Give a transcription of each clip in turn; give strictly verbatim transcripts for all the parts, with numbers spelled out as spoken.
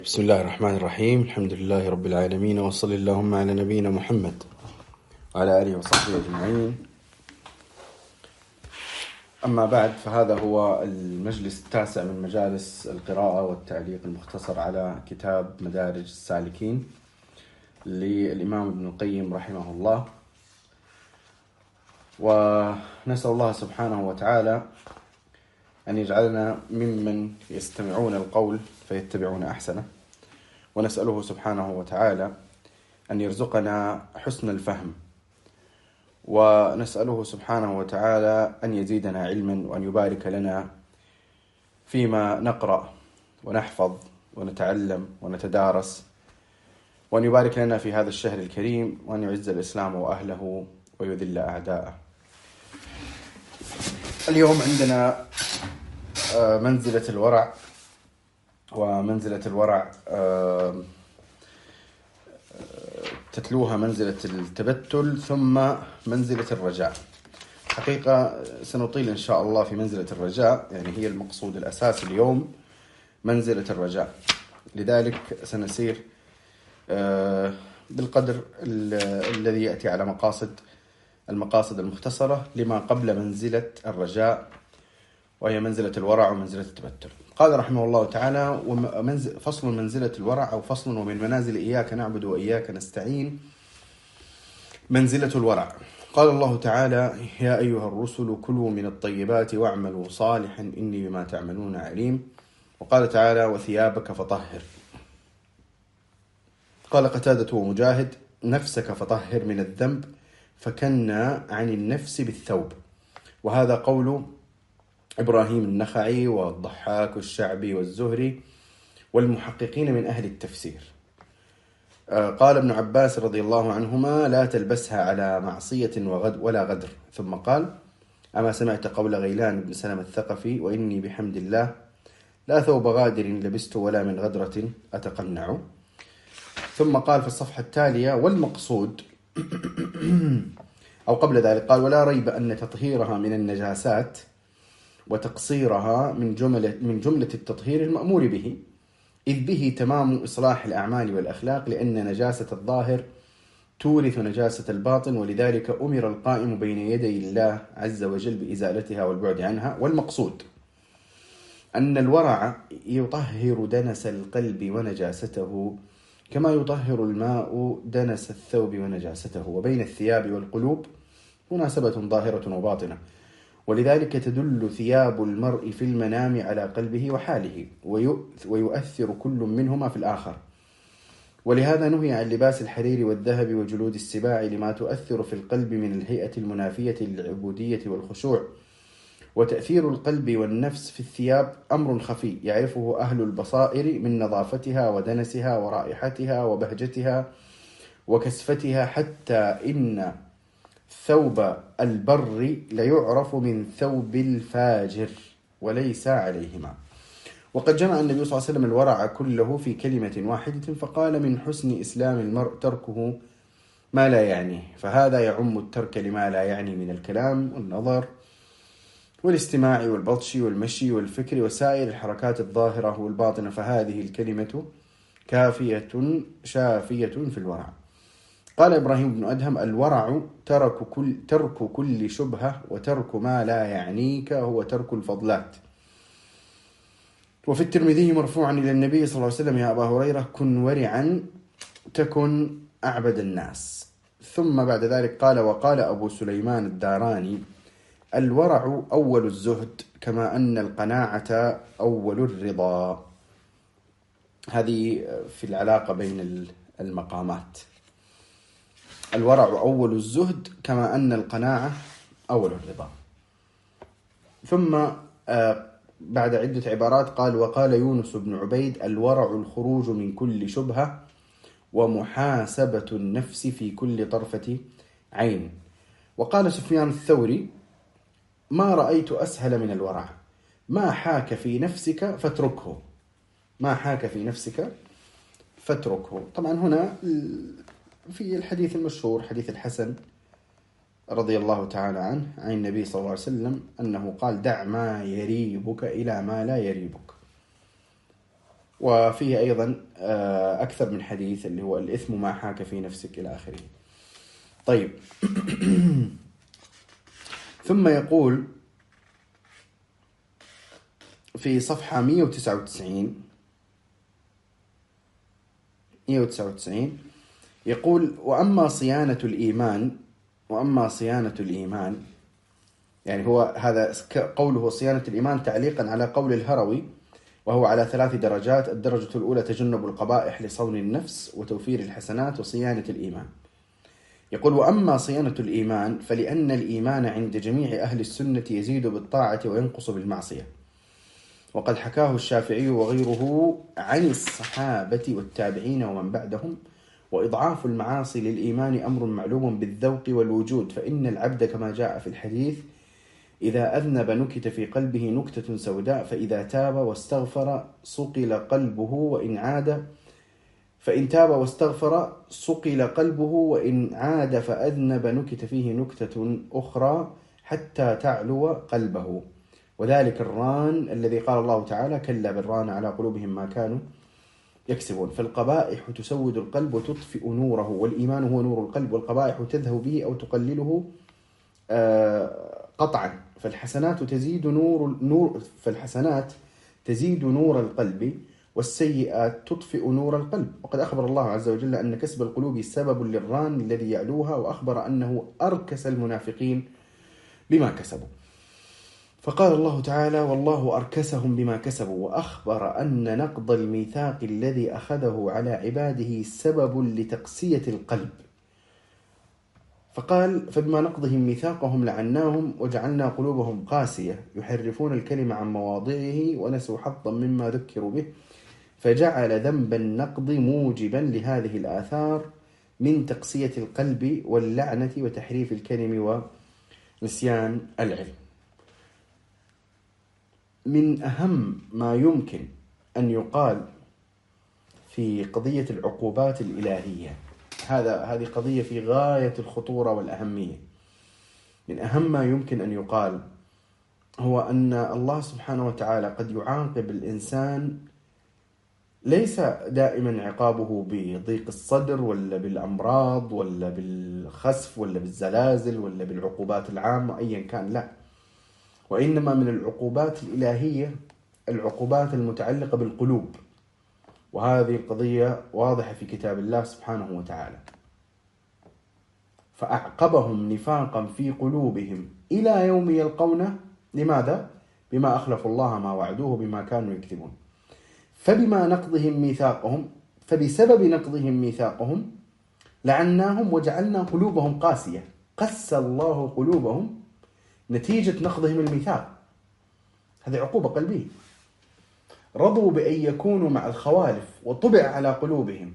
بسم الله الرحمن الرحيم. الحمد لله رب العالمين، وصلى اللهم على نبينا محمد وعلى آله وصحبه أجمعين. أما بعد، فهذا هو المجلس التاسع من مجالس القراءة والتعليق المختصر على كتاب مدارج السالكين للإمام ابن القيم رحمه الله. ونسأل الله سبحانه وتعالى أن يجعلنا ممن يستمعون القول فيتبعون أحسنه، ونسأله سبحانه وتعالى أن يرزقنا حسن الفهم، ونسأله سبحانه وتعالى أن يزيدنا علما، وأن يبارك لنا فيما نقرأ ونحفظ ونتعلم ونتدارس، وأن يبارك لنا في هذا الشهر الكريم، وأن يعز الإسلام وأهله ويذل أعداءه. اليوم عندنا منزلة الورع، ومنزلة الورع تتلوها منزلة التبتل ثم منزلة الرجاء. حقيقة سنطيل إن شاء الله في منزلة الرجاء، يعني هي المقصود الأساسي اليوم منزلة الرجاء، لذلك سنسير بالقدر الذي يأتي على مقاصد المقاصد المختصرة لما قبل منزلة الرجاء، وهي منزلة الورع ومنزلة التبتل. قال رحمه الله تعالى: فصل منزلة الورع، أو فصل ومن منازل إياك نعبد وإياك نستعين، منزلة الورع. قال الله تعالى: يا أيها الرسل كلوا من الطيبات واعملوا صالحا إني بما تعملون عليم. وقال تعالى: وثيابك فطهر. قال قتادة ومجاهد: نفسك فطهر من الذنب، فكنا عن النفس بالثوب. وهذا قول إبراهيم النخعي والضحاك والشعبي والزهري والمحققين من أهل التفسير. قال ابن عباس رضي الله عنهما: لا تلبسها على معصية وغد ولا غدر. ثم قال: أما سمعت قول غيلان بن سلم الثقفي: وإني بحمد الله لا ثوب غادر لبست ولا من غدرة أتقنع. ثم قال في الصفحة التالية: والمقصود أو قبل ذلك قال: ولا ريب أن تطهيرها من النجاسات وتقصيرها من جملة, من جملة التطهير المأمور به، إذ به تمام إصلاح الأعمال والأخلاق، لأن نجاسة الظاهر تورث نجاسة الباطن، ولذلك أمر القائم بين يدي الله عز وجل بإزالتها والبعد عنها. والمقصود أن الورع يطهر دنس القلب ونجاسته، كما يطهر الماء دنس الثوب ونجاسته، وبين الثياب والقلوب مناسبة ظاهرة وباطنة، ولذلك تدل ثياب المرء في المنام على قلبه وحاله، ويؤثر كل منهما في الآخر. ولهذا نهي عن لباس الحرير والذهب وجلود السباع، لما تؤثر في القلب من الهيئة المنافية للعبودية والخشوع. وتأثير القلب والنفس في الثياب أمر خفي يعرفه أهل البصائر من نظافتها ودنسها ورائحتها وبهجتها وكسفتها، حتى إن ثوب البر ليعرف من ثوب الفاجر وليس عليهما. وقد جمع النبي صلى الله عليه وسلم الورع كله في كلمة واحدة، فقال: من حسن إسلام المرء تركه ما لا يعنيه. فهذا يعم الترك لما لا يعني من الكلام والنظر والاستماع والبطش والمشي والفكر وسائر الحركات الظاهرة والباطنة، فهذه الكلمة كافية شافية في الورع. قال إبراهيم بن أدهم: الورع ترك كل, ترك كل شبهة، وترك ما لا يعنيك هو ترك الفضلات. وفي الترمذي مرفوعا إلى النبي صلى الله عليه وسلم: يا أبا هريرة كن ورعا تكن أعبد الناس. ثم بعد ذلك قال: وقال أبو سليمان الداراني: الورع أول الزهد، كما أن القناعة أول الرضا. هذه في العلاقة بين المقامات. الورع أول الزهد، كما أن القناعة أول الرضا. ثم بعد عدة عبارات قال: وقال يونس بن عبيد: الورع الخروج من كل شبهة، ومحاسبة النفس في كل طرفة عين. وقال سفيان الثوري: ما رأيت أسهل من الورع، ما حاك في نفسك فاتركه، ما حاك في نفسك فاتركه. طبعا هنا في الحديث المشهور حديث الحسن رضي الله تعالى عنه عن النبي صلى الله عليه وسلم أنه قال: دع ما يريبك إلى ما لا يريبك. وفيه أيضا أكثر من حديث اللي هو الإثم ما حاك في نفسك إلى آخره. طيب ثم يقول في صفحة مئة وتسعة وتسعين مئة وتسعة وتسعين يقول: وأما صيانة الإيمان وأما صيانة الإيمان، يعني هو هذا قوله صيانة الإيمان تعليقا على قول الهروي، وهو على ثلاث درجات: الدرجة الأولى تجنب القبائح لصون النفس وتوفير الحسنات وصيانة الإيمان. يقول: وأما صيانة الإيمان فلأن الإيمان عند جميع أهل السنة يزيد بالطاعة وينقص بالمعصية، وقد حكاه الشافعي وغيره عن الصحابة والتابعين ومن بعدهم. وإضعاف المعاصي للإيمان أمر معلوم بالذوق والوجود، فإن العبد كما جاء في الحديث إذا أذنب نكت في قلبه نكتة سوداء، فإذا تاب واستغفر صقل قلبه وإن عاد فإن تاب واستغفر صقل قلبه وإن عاد فأذنب نكت فيه نكتة أخرى حتى تعلو قلبه، وذلك الران الذي قال الله تعالى: كلا بالران على قلوبهم ما كانوا يكسبون. فالقبائح تسود القلب وتطفئ نوره، والإيمان هو نور القلب، والقبائح تذهب به أو تقلله قطعا. فالحسنات تزيد نور نور فالحسنات تزيد نور القلب، والسيئات تطفئ نور القلب. وقد أخبر الله عز وجل أن كسب القلوب سبب للران الذي يعلوها، وأخبر أنه أركس المنافقين بما كسبوا، فقال الله تعالى: والله أركسهم بما كسبوا. وأخبر أن نقض الميثاق الذي أخذه على عباده سبب لتقسية القلب، فقال: فبما نقضهم ميثاقهم لعناهم وجعلنا قلوبهم قاسية يحرفون الكلم عن مواضعه ونسوا حظا مما ذكروا به، فجعل ذنب النقض موجبا لهذه الآثار من تقسية القلب واللعنة وتحريف الكلم ونسيان العلم. من أهم ما يمكن أن يقال في قضية العقوبات الإلهية، هذا هذه قضية في غاية الخطورة والأهمية، من أهم ما يمكن أن يقال هو أن الله سبحانه وتعالى قد يعاقب الإنسان ليس دائما عقابه بضيق الصدر ولا بالأمراض ولا بالخسف ولا بالزلازل ولا بالعقوبات العامة أيا كان، لا، وإنما من العقوبات الإلهية العقوبات المتعلقة بالقلوب، وهذه القضية واضحة في كتاب الله سبحانه وتعالى. فأعقبهم نفاقا في قلوبهم إلى يوم يلقونه، لماذا؟ بما أخلفوا الله ما وعدوه بما كانوا يكذبون. فبما نقضهم ميثاقهم فبسبب نقضهم ميثاقهم لعناهم وجعلنا قلوبهم قاسية، قسى الله قلوبهم نتيجة نقضهم الميثاق، هذه عقوبة قلبية. رضوا بأن يكونوا مع الخوالف وطبع على قلوبهم،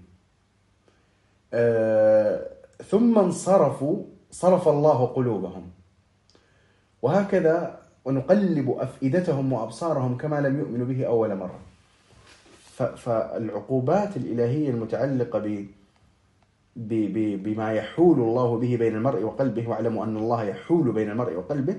آه ثم انصرفوا صرف الله قلوبهم، وهكذا ونقلب أفئدتهم وأبصارهم كما لم يؤمنوا به أول مرة. فالعقوبات الإلهية المتعلقة ب بما يحول الله به بين المرء وقلبه، واعلموا أن الله يحول بين المرء وقلبه،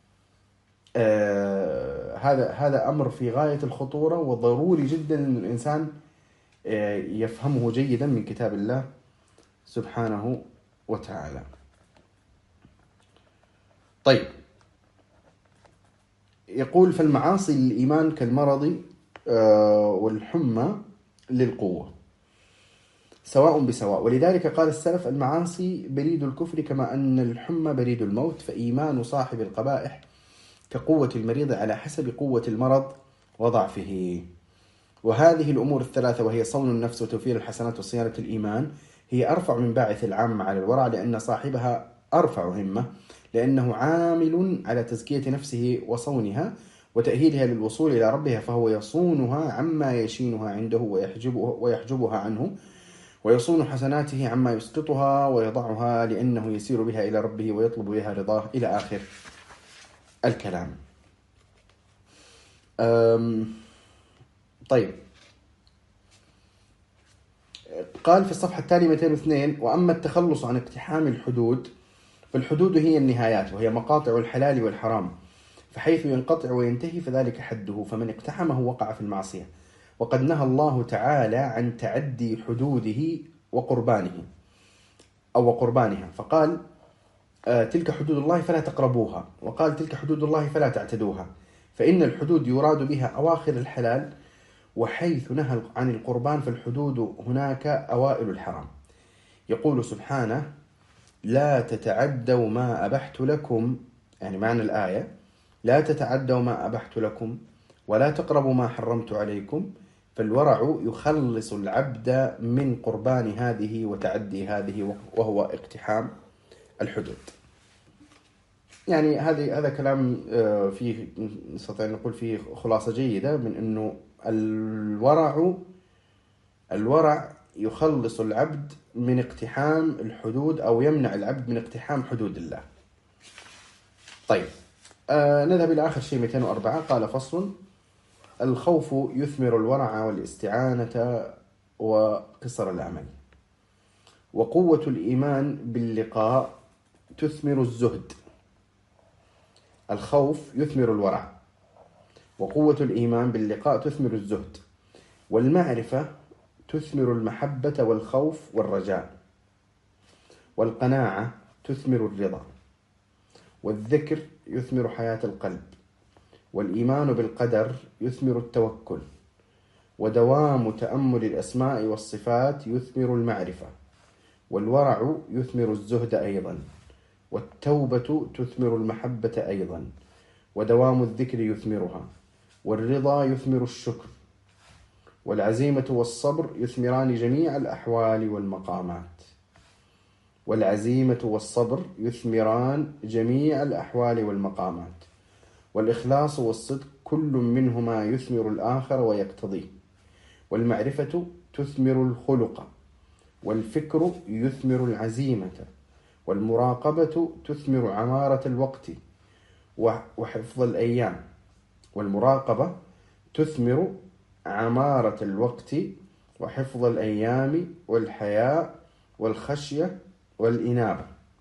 آه هذا هذا أمر في غاية الخطورة، وضروري جدا أن الإنسان آه يفهمه جيدا من كتاب الله سبحانه وتعالى. طيب، يقول: فالمعاصي للإيمان كالمرض آه والحمى للقوة سواء بسواء، ولذلك قال السلف: المعاصي بريد الكفر كما أن الحمى بريد الموت، فإيمان صاحب القبائح كقوة المريض على حسب قوة المرض وضعفه. وهذه الأمور الثلاثة، وهي صون النفس وتوفير الحسنات وصيانة الإيمان، هي أرفع من باعث العامة على الورع، لأن صاحبها أرفع همة، لأنه عامل على تزكية نفسه وصونها وتأهيلها للوصول إلى ربها، فهو يصونها عما يشينها عنده ويحجبها, ويحجبها عنه، ويصون حسناته عما يسقطها ويضعها، لأنه يسير بها إلى ربه ويطلب بها رضاه، إلى آخر الكلام. طيب، قال في الصفحة التالية مئتين واثنين: وأما التخلص عن اقتحام الحدود فالحدود هي النهايات، وهي مقاطع الحلال والحرام، فحيث ينقطع وينتهي فذلك حده، فمن اقتحمه وقع في المعصية. وقد نهى الله تعالى عن تعدي حدوده وقربانه أو قربانها، فقال آه تلك حدود الله فلا تقربوها، وقال تلك حدود الله فلا تعتدوها، فإن الحدود يراد بها أواخر الحلال، وحيث نهى عن القربان فالحدود هناك أوائل الحرام. يقول سبحانه: لا تتعدوا ما أبحت لكم، يعني معنى الآية لا تتعدوا ما أبحت لكم ولا تقربوا ما حرمت عليكم، فالورع يخلص العبد من قربان هذه وتعدي هذه، وهو اقتحام الحدود. يعني هذه هذا كلام فيه نستطيع نقول فيه خلاصة جيدة من أنه الورع الورع يخلص العبد من اقتحام الحدود أو يمنع العبد من اقتحام حدود الله. طيب آه نذهب إلى آخر شيء مئتين وأربعة. قال: فصل: الخوف يثمر الورع والاستعانة وقصر الأمل، وقوة الإيمان باللقاء تثمر الزهد. الخوف يثمر الورع، وقوة الإيمان باللقاء تثمر الزهد، والمعرفة تثمر المحبة والخوف والرجاء، والقناعة تثمر الرضا، والذكر يثمر حياة القلب، والإيمان بالقدر يثمر التوكل، ودوام تأمل الأسماء والصفات يثمر المعرفة، والورع يثمر الزهد أيضا، والتوبة تثمر المحبة أيضا، ودوام الذكر يثمرها، والرضا يثمر الشكر، والعزيمة والصبر يثمران جميع الأحوال والمقامات. والعزيمة والصبر يثمران جميع الأحوال والمقامات، والإخلاص والصدق كل منهما يثمر الآخر ويقتضيه، والمعرفة تثمر الخلق، والفكر يثمر العزيمة، والمراقبة تثمر عمارة الوقت وحفظ الأيام، والمراقبة تثمر عمارة الوقت وحفظ الأيام، والحياء والخشية والإنابة،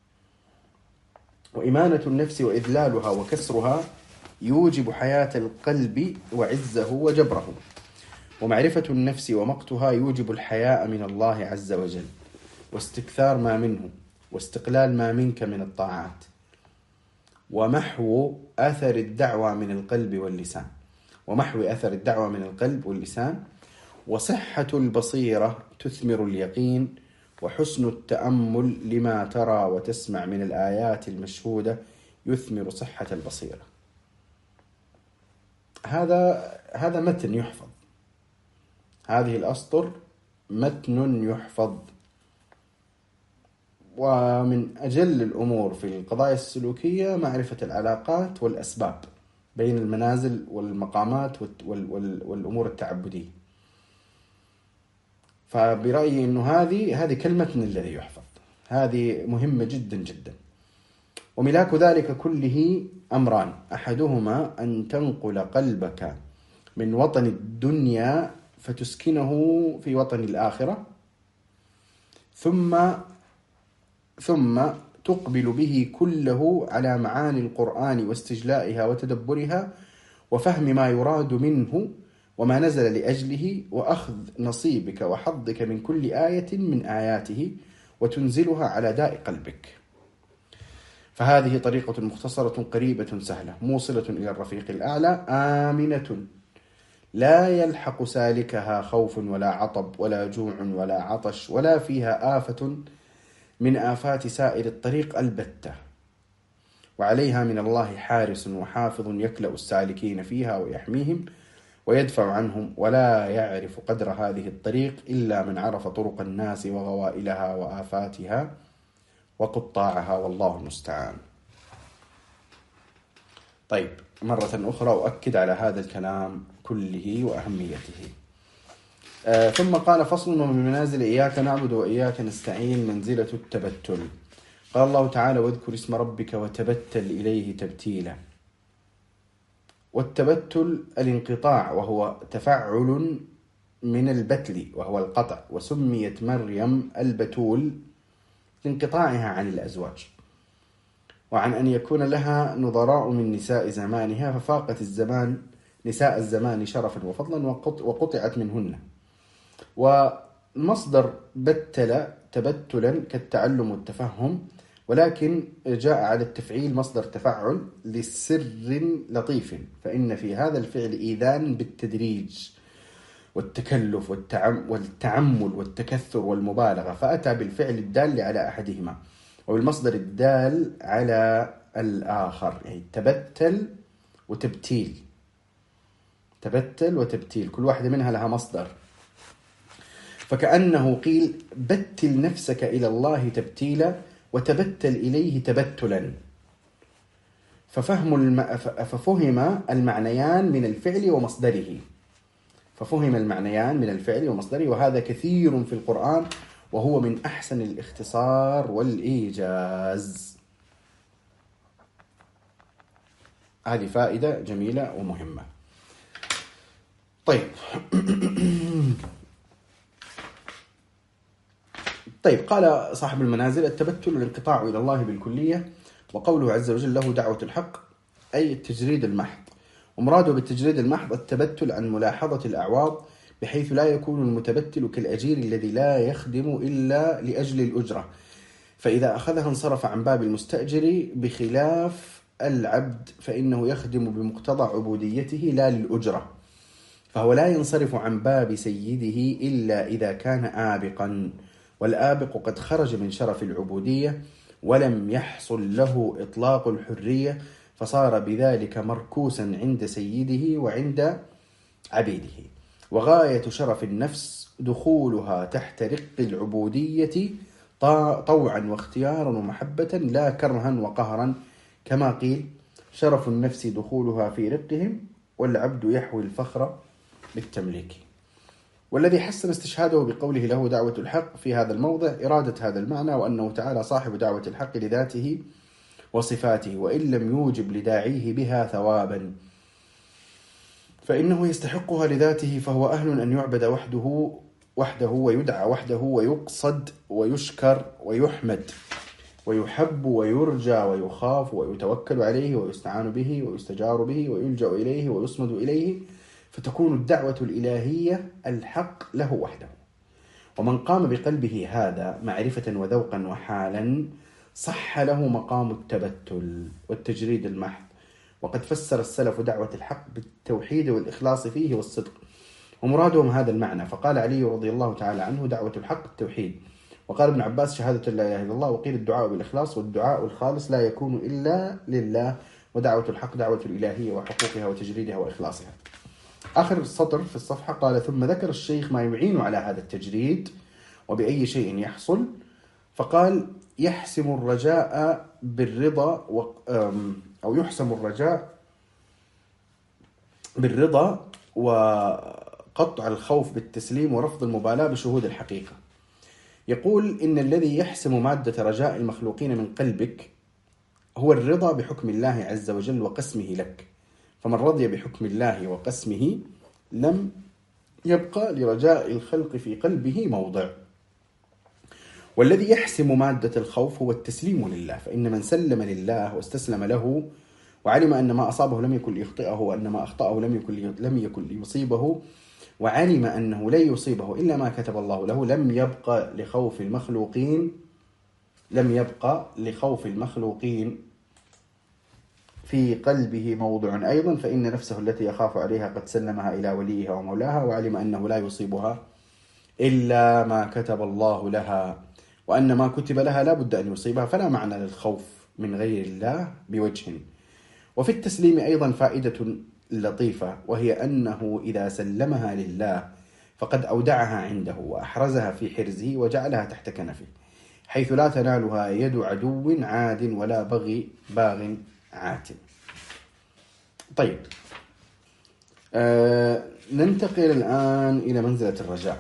وإمانة النفس وإذلالها وكسرها يوجب حياة القلب وعزه وجبره، ومعرفة النفس ومقتها يوجب الحياء من الله عز وجل، واستكثار ما منه، واستقلال ما منك من الطاعات، ومحو أثر الدعوة من القلب واللسان ومحو أثر الدعوة من القلب واللسان وصحة البصيرة تثمر اليقين، وحسن التأمل لما ترى وتسمع من الآيات المشهودة يثمر صحة البصيرة. هذا هذا متن يحفظ، هذه الأسطر متن يحفظ. ومن أجل الأمور في القضايا السلوكية معرفة العلاقات والأسباب بين المنازل والمقامات والأمور التعبدية. فبرأيي أنه هذه هذه كلمة الذي يحفظ، هذه مهمة جدا جدا. وملاك ذلك كله أمران: أحدهما أن تنقل قلبك من وطن الدنيا فتسكنه في وطن الآخرة، ثم ثم تقبل به كله على معاني القرآن واستجلائها وتدبرها وفهم ما يراد منه وما نزل لأجله، وأخذ نصيبك وحظك من كل آية من آياته وتنزلها على داء قلبك. فهذه طريقة مختصرة قريبة سهلة موصلة إلى الرفيق الأعلى، آمنة لا يلحق سالكها خوف ولا عطب ولا جوع ولا عطش، ولا فيها آفة من آفات سائر الطريق البتة، وعليها من الله حارس وحافظ يكلأ السالكين فيها ويحميهم ويدفع عنهم، ولا يعرف قدر هذه الطريق إلا من عرف طرق الناس وغوائلها وآفاتها وقطاعها، والله المستعان. طيب، مرة أخرى أؤكد على هذا الكلام كله وأهميته. آه ثم قال: فصل: ومن منازل إياك نعبد وإياك نستعين منزلة التبتل. قال الله تعالى: واذكر اسم ربك وتبتل إليه تبتيلا. والتبتل الانقطاع، وهو تفعل من البتل وهو القطع، وسميت مريم البتول لانقطاعها عن الأزواج، وعن أن يكون لها نظراء من نساء زمانها، ففاقت الزمان نساء الزمان شرفا وفضلا وقطعت منهن. ومصدر بتل تبتلا كالتعلم والتفهم، ولكن جاء على التفعيل مصدر تفعل لسر لطيف، فإن في هذا الفعل إيذان بالتدريج والتكلف والتعمل والتكثر والمبالغة، فأتى بالفعل الدال على أحدهما وبالمصدر الدال على الآخر، يعني تبتل وتبتيل. تبتل وتبتيل كل واحدة منها لها مصدر، فكأنه قيل بتل نفسك إلى الله تبتيلا وتبتل إليه تبتلا، ففهم الم... ففهم المعنيان من الفعل ومصدره ففهم المعنيان من الفعل ومصدره وهذا كثير في القرآن، وهو من أحسن الاختصار والإيجاز. هذه فائدة جميلة ومهمة. طيب طيب قال صاحب المنازل: التبتل الانقطاع إلى الله بالكلية، وقوله عز وجل له دعوة الحق أي التجريد المحض، ومراده بالتجريد المحض التبتل عن ملاحظة الأعواض، بحيث لا يكون المتبتل كالأجير الذي لا يخدم إلا لأجل الأجرة، فإذا أخذها انصرف عن باب المستأجر، بخلاف العبد فإنه يخدم بمقتضى عبوديته لا للأجرة، فهو لا ينصرف عن باب سيده إلا إذا كان آبقا، والآبق قد خرج من شرف العبودية ولم يحصل له إطلاق الحرية، فصار بذلك مركوسا عند سيده وعند عبيده. وغاية شرف النفس دخولها تحت رق العبودية طوعا واختيارا ومحبة لا كرها وقهرا، كما قيل: شرف النفس دخولها في رقهم والعبد يحوي الفخر بالتمليك. والذي حسن استشهاده بقوله له دعوة الحق في هذا الموضع إرادة هذا المعنى، وأنه تعالى صاحب دعوة الحق لذاته وصفاته، وإن لم يوجب لداعيه بها ثوابا فإنه يستحقها لذاته، فهو أهل أن يعبد وحده وحده ويدعى وحده ويقصد ويشكر ويحمد ويحب ويرجى ويخاف ويتوكل عليه ويستعان به ويستجار به ويلجأ إليه ويصمد إليه، فتكون الدعوة الإلهية الحق له وحده. ومن قام بقلبه هذا معرفة وذوقا وحالا صح له مقام التبتل والتجريد المحض. وقد فسر السلف دعوة الحق بالتوحيد والإخلاص فيه والصدق، ومرادهم هذا المعنى، فقال علي رضي الله تعالى عنه: دعوة الحق التوحيد. وقال ابن عباس: شهادة لا إله إلا الله. وقيل الدعاء بالإخلاص، والدعاء الخالص لا يكون إلا لله، ودعوة الحق دعوة الإلهية وحقوقها وتجريدها وإخلاصها. آخر السطر في الصفحة قال: ثم ذكر الشيخ ما يعين على هذا التجريد وبأي شيء يحصل، فقال: يحسم الرجاء بالرضا و... أو يحسم الرجاء بالرضا وقطع الخوف بالتسليم ورفض المبالاة بشهود الحقيقة. يقول: إن الذي يحسم مادة رجاء المخلوقين من قلبك هو الرضا بحكم الله عز وجل وقسمه لك، فمن رضي بحكم الله وقسمه لم يبقى لرجاء الخلق في قلبه موضع. والذي يحسم مادة الخوف هو التسليم لله، فإن من سلم لله واستسلم له وعلم أن ما أصابه لم يكن ليخطئه وأن ما أخطأه لم يكن لم يكن ليصيبه، وعلم أنه لا يصيبه إلا ما كتب الله له، لم يبقى لخوف المخلوقين لم يبقى لخوف المخلوقين في قلبه موضع أيضا، فإن نفسه التي يخاف عليها قد سلمها إلى وليها ومولاها، وعلم أنه لا يصيبها إلا ما كتب الله لها، وأن ما كتب لها لا بد أن يصيبها، فلا معنى للخوف من غير الله بوجه. وفي التسليم أيضا فائدة لطيفة، وهي أنه إذا سلمها لله فقد أودعها عنده وأحرزها في حرزه وجعلها تحت كنفه، حيث لا تنالها يد عدو عاد ولا بغي باغ عات. طيب آه ننتقل الآن إلى منزلة الرجاء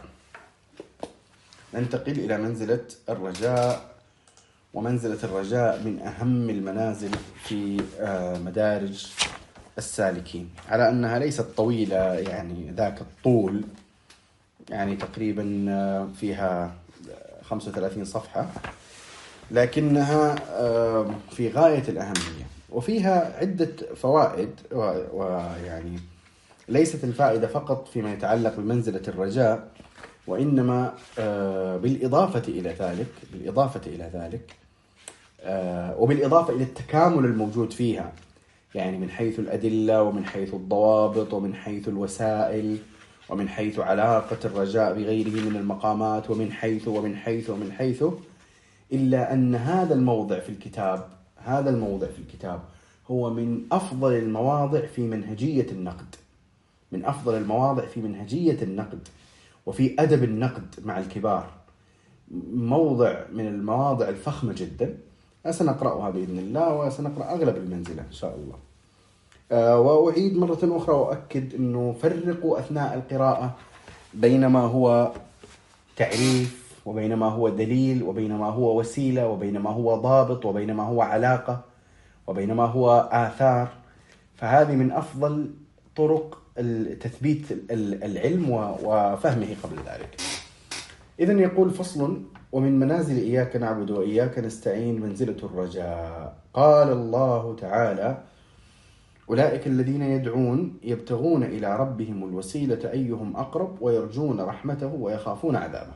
ننتقل إلى منزلة الرجاء ومنزلة الرجاء من أهم المنازل في آه مدارج السالكين، على أنها ليست طويلة يعني ذاك الطول، يعني تقريبا آه فيها خمسة وثلاثين صفحة، لكنها آه في غاية الأهمية، وفيها عدة فوائد ويعني ليست الفائدة فقط فيما يتعلق بمنزلة الرجاء، وإنما بالإضافة إلى ذلك بالإضافة إلى ذلك وبالإضافة إلى التكامل الموجود فيها، يعني من حيث الأدلة ومن حيث الضوابط ومن حيث الوسائل ومن حيث علاقة الرجاء بغيره من المقامات ومن حيث ومن حيث ومن حيث إلا أن هذا الموضع في الكتاب هذا الموضع في الكتاب هو من أفضل المواضع في منهجية النقد من أفضل المواضع في منهجية النقد وفي أدب النقد مع الكبار. موضع من المواضع الفخمة جدا، سنقرأها بإذن الله، وسنقرأ أغلب المنزلة إن شاء الله. أه وأعيد مرة أخرى وأؤكد أنه فرقوا أثناء القراءة بين ما هو تعريف وبين ما هو دليل وبين ما هو وسيلة وبين ما هو ضابط وبين ما هو علاقة وبين ما هو آثار. فهذه من أفضل طرق تثبيت العلم وفهمه قبل ذلك. إذن يقول فصل: ومن منازل إياك نعبد وإياك نستعين منزلة الرجاء. قال الله تعالى: أولئك الذين يدعون يبتغون إلى ربهم الوسيلة أيهم أقرب ويرجون رحمته ويخافون عذابه.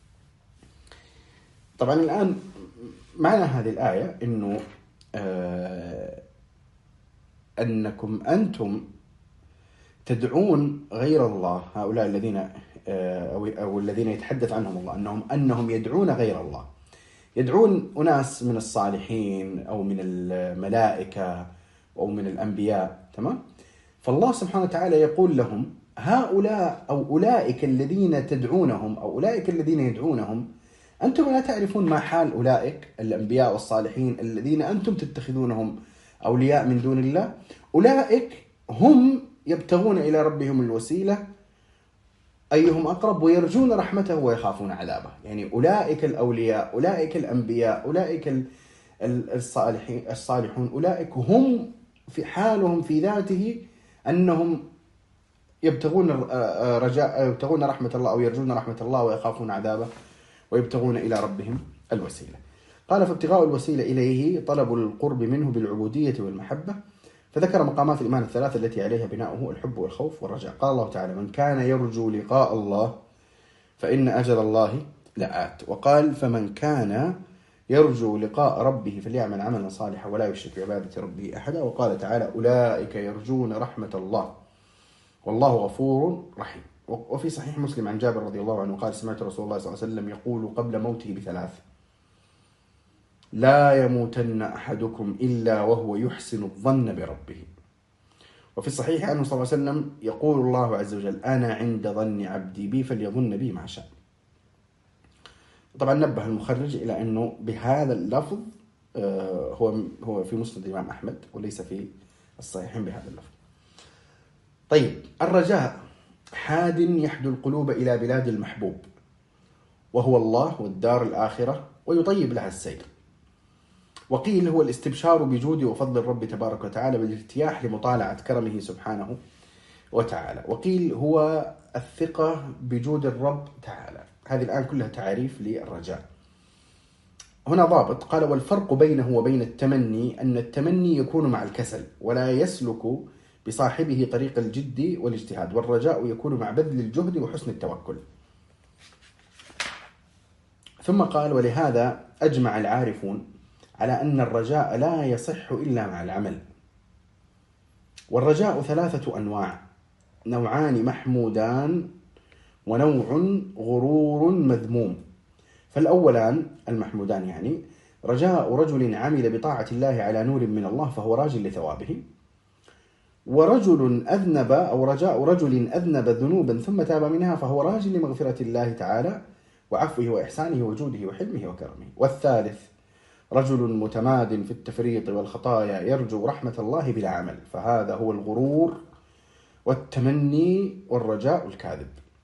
طبعا الآن معنى هذه الآية أنه آه أنكم أنتم تدعون غير الله، هؤلاء الذين أو الذين يتحدث عنهم الله أنهم أنهم يدعون غير الله، يدعون أناس من الصالحين أو من الملائكة أو من الأنبياء، تمام؟ فالله سبحانه وتعالى يقول لهم: هؤلاء أو أولئك الذين تدعونهم أو أولئك الذين يدعونهم أنتم لا تعرفون ما حال أولئك الأنبياء والصالحين الذين أنتم تتخذونهم أولياء من دون الله. أولئك هم يبتغون إلى ربهم الوسيلة أيهم أقرب ويرجون رحمته ويخافون عذابه. يعني أولئك الأولياء، أولئك الأنبياء، أولئك الصالحين الصالحون، أولئك هم في حالهم في ذاته أنهم يبتغون رجاء يبتغون رحمة الله أو يرجون رحمة الله ويخافون عذابه ويبتغون إلى ربهم الوسيلة. قال: فابتغاء الوسيلة إليه طلب القرب منه بالعبودية والمحبة. فذكر مقامات الإيمان الثلاثة التي عليها بناؤه: الحب والخوف والرجاء. قال الله تعالى: من كان يرجو لقاء الله فإن أجل الله لآت. وقال: فمن كان يرجو لقاء ربه فليعمل عملا صالحا ولا يشرك بعبادة ربه أحدا. وقال تعالى: أولئك يرجون رحمة الله والله غفور رحيم. وفي صحيح مسلم عن جابر رضي الله عنه قال: سمعت رسول الله صلى الله عليه وسلم يقول قبل موته بثلاث: لا يموتن أحدكم إلا وهو يحسن الظن بربه. وفي الصحيح عنه صلى الله عليه وسلم يقول الله عز وجل: أنا عند ظن عبدي بي فليظن بي ما شاء. طبعا نبه المخرج إلى أنه بهذا اللفظ هو هو في مسند الإمام أحمد وليس في الصحيحين بهذا اللفظ. طيب، الرجاء حاد يحدو القلوب إلى بلاد المحبوب وهو الله والدار الآخرة ويطيب لها السير. وقيل هو الاستبشار بجود وفضل الرب تبارك وتعالى بالارتياح لمطالعة كرمه سبحانه وتعالى. وقيل هو الثقة بجود الرب تعالى. هذه الآن كلها تعريف للرجاء. هنا ضابط، قال: والفرق بينه وبين التمني أن التمني يكون مع الكسل ولا يسلك بصاحبه طريق الجد والاجتهاد، والرجاء يكون مع بذل الجهد وحسن التوكل. ثم قال: ولهذا أجمع العارفون على أن الرجاء لا يصح إلا مع العمل. والرجاء ثلاثة أنواع: نوعان محمودان ونوع غرور مذموم. فالأولان المحمودان يعني رجاء رجل عمل بطاعة الله على نور من الله فهو راج لثوابه، ورجل أذنب أو رجاء رجل أذنب ذنوبا ثم تاب منها فهو راج لمغفرة الله تعالى وعفوه وإحسانه وجوده وحلمه وكرمه. والثالث رجل متماد في التفريط والخطايا يرجو رحمة الله بلا عمل، فهذا هو الغرور والتمني والرجاء الكاذب.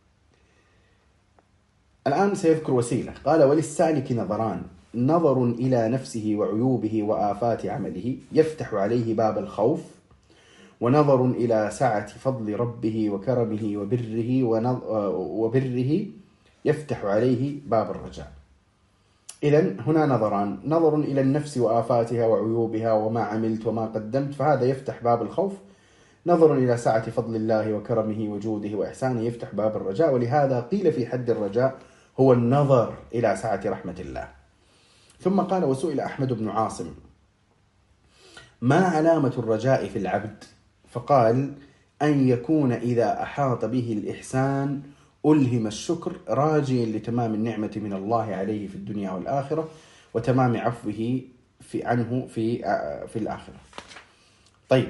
الآن سيذكر وسيلة. قال: وللسالك نظران: نظر إلى نفسه وعيوبه وآفات عمله يفتح عليه باب الخوف، ونظر إلى سعة فضل ربه وكرمه وبره وبره يفتح عليه باب الرجاء. إذن هنا نظران: نظر إلى النفس وآفاتها وعيوبها وما عملت وما قدمت، فهذا يفتح باب الخوف. نظر إلى سعة فضل الله وكرمه وجوده وإحسانه يفتح باب الرجاء، ولهذا قيل في حد الرجاء هو النظر إلى سعة رحمة الله. ثم قال: وسئل أحمد بن عاصم: ما علامة الرجاء في العبد؟ فقال: أن يكون إذا أحاط به الإحسان ألهم الشكر، راجيا لتمام النعمة من الله عليه في الدنيا والآخرة، وتمام عفوه في عنه في في الآخرة. طيب،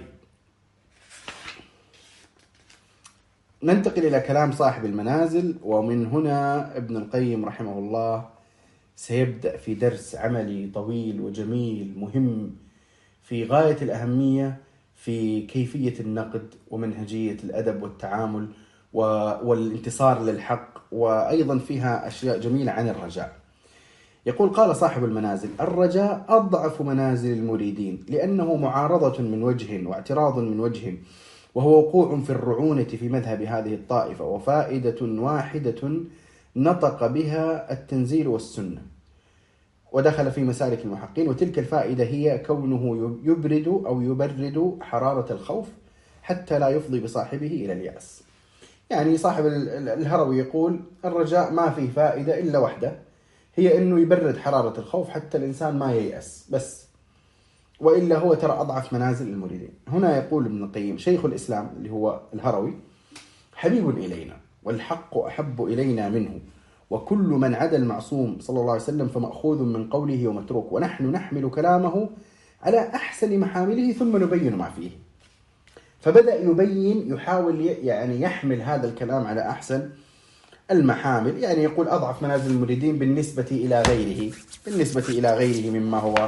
ننتقل إلى كلام صاحب المنازل. ومن هنا ابن القيم رحمه الله سيبدأ في درس عملي طويل وجميل مهم في غاية الأهمية في كيفية النقد ومنهجية الأدب والتعامل والانتصار للحق، وأيضا فيها أشياء جميلة عن الرجاء. يقول: قال صاحب المنازل: الرجاء أضعف منازل المريدين، لأنه معارضة من وجه واعتراض من وجه، وهو وقوع في الرعونة في مذهب هذه الطائفة، وفائدة واحدة نطق بها التنزيل والسنة ودخل في مسالك المحقين، وتلك الفائدة هي كونه يبرد أو يبرد حرارة الخوف حتى لا يفضي بصاحبه إلى اليأس. يعني صاحب الهروي يقول الرجاء ما فيه فائدة إلا واحدة، هي أنه يبرد حرارة الخوف حتى الإنسان ما ييأس بس، وإلا هو ترى أضعف منازل المريدين. هنا يقول ابن القيم: شيخ الإسلام اللي هو الهروي حبيب إلينا، والحق أحب إلينا منه، وكل من عدا المعصوم صلى الله عليه وسلم فمأخوذ من قوله ومتروك، ونحن نحمل كلامه على أحسن محامله ثم نبين ما فيه. فبدأ يبين، يحاول يعني يحمل هذا الكلام على أحسن المحامل. يعني يقول أضعف منازل المريدين بالنسبة إلى غيره، بالنسبة إلى غيره مما هو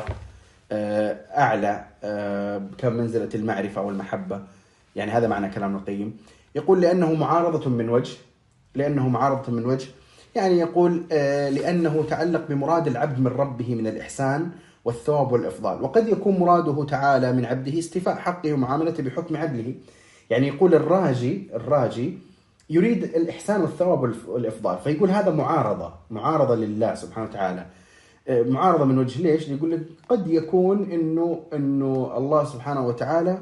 أعلى كمنزلة المعرفة والمحبة. يعني هذا معنى كلام القيم. يقول لأنه معارضة من وجه، لأنه معارضة من وجه يعني يقول لأنه تعلق بمراد العبد من ربه من الإحسان والثواب والإفضال، وقد يكون مراده تعالى من عبده استيفاء حقه ومعاملته بحكم عدله. يعني يقول الراجي الراجي يريد الإحسان والثواب والإفضال، فيقول هذا معارضة معارضة لله سبحانه وتعالى. معارضة من وجه ليش؟ يقول لك قد يكون إنه إنه الله سبحانه وتعالى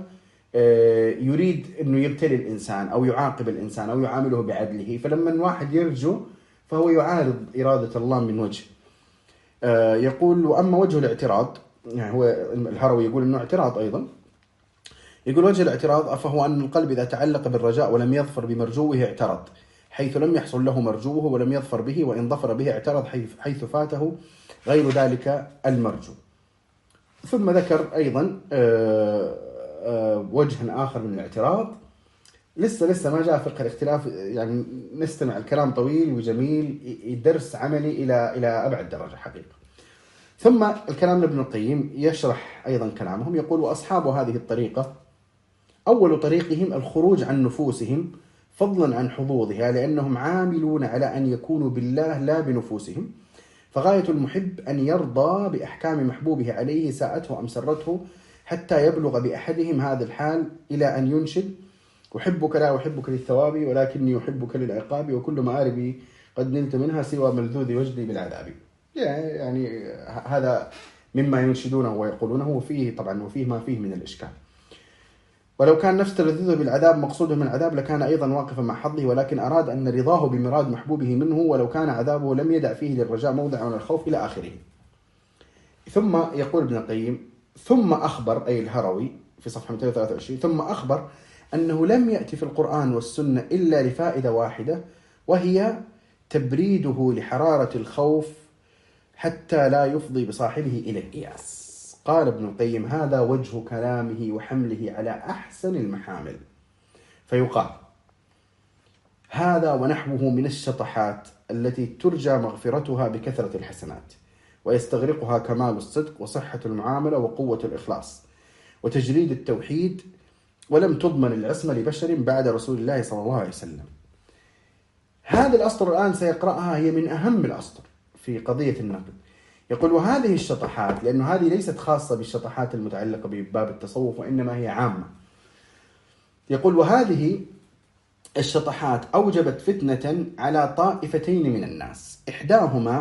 يريد إنه يبتلي الإنسان أو يعاقب الإنسان أو يعامله بعدله، فلما الواحد يرجو فهو يعارض إرادة الله من وجه. يقول: وأما وجه الاعتراض، يعني هو الهروي يقول إنه اعتراض أيضا. يقول: وجه الاعتراض فهو أن القلب إذا تعلق بالرجاء ولم يظفر بمرجوه اعترض، حيث لم يحصل له مرجوه، ولم يظفر به، وإن ظفر به اعترض حيث فاته غير ذلك المرجو. ثم ذكر أيضا وجه آخر من الاعتراض. لسه لسه ما جاء فقه الاختلاف، يعني نستمع الكلام طويل وجميل، درس عملي إلى إلى أبعد درجة حقيقة. ثم الكلام لابن القيم يشرح أيضا كلامهم. يقول: وأصحاب هذه الطريقة أول طريقهم الخروج عن نفوسهم فضلا عن حظوظها، لأنهم عاملون على أن يكونوا بالله لا بنفوسهم، فغاية المحب أن يرضى بأحكام محبوبه عليه ساءته أم سرته، حتى يبلغ بأحدهم هذا الحال إلى أن ينشد: أحبك لا أحبك للثواب ولكني أحبك للعقاب، وكل مآربي قد نلت منها سوى ملذوذ وجدي بالعذاب. يعني هذا مما ينشدونه ويقولونه، وفيه طبعا وفيه ما فيه من الإشكال. ولو كان نفس تلذذه بالعذاب مقصوده من العذاب لكان أيضا واقفا مع حظه، ولكن أراد أن رضاه بمراد محبوبه منه، ولو كان عذابه لم يدع فيه للرجاء موضع من الخوف إلى آخره. ثم يقول ابن القيم: ثم أخبر، أي الهروي في صفحة مئتين وثلاثة وعشرين، ثم أخبر أنه لم يأتي في القرآن والسنة إلا لفائدة واحدة، وهي تبريده لحرارة الخوف حتى لا يفضي بصاحبه إلى الإياس. قال ابن القيم: هذا وجه كلامه وحمله على أحسن المحامل. فيقال: هذا ونحوه من الشطحات التي ترجى مغفرتها بكثرة الحسنات، ويستغرقها كمال الصدق وصحة المعاملة وقوة الإخلاص وتجريد التوحيد، ولم تضمن العصمة لبشر بعد رسول الله صلى الله عليه وسلم. هذه الأسطر الآن سيقرأها هي من أهم الأسطر في قضية النقد. يقول: وهذه الشطحات، لأنه هذه ليست خاصة بالشطحات المتعلقة بباب التصوف، وإنما هي عامة. يقول: وهذه الشطحات أوجبت فتنة على طائفتين من الناس، إحداهما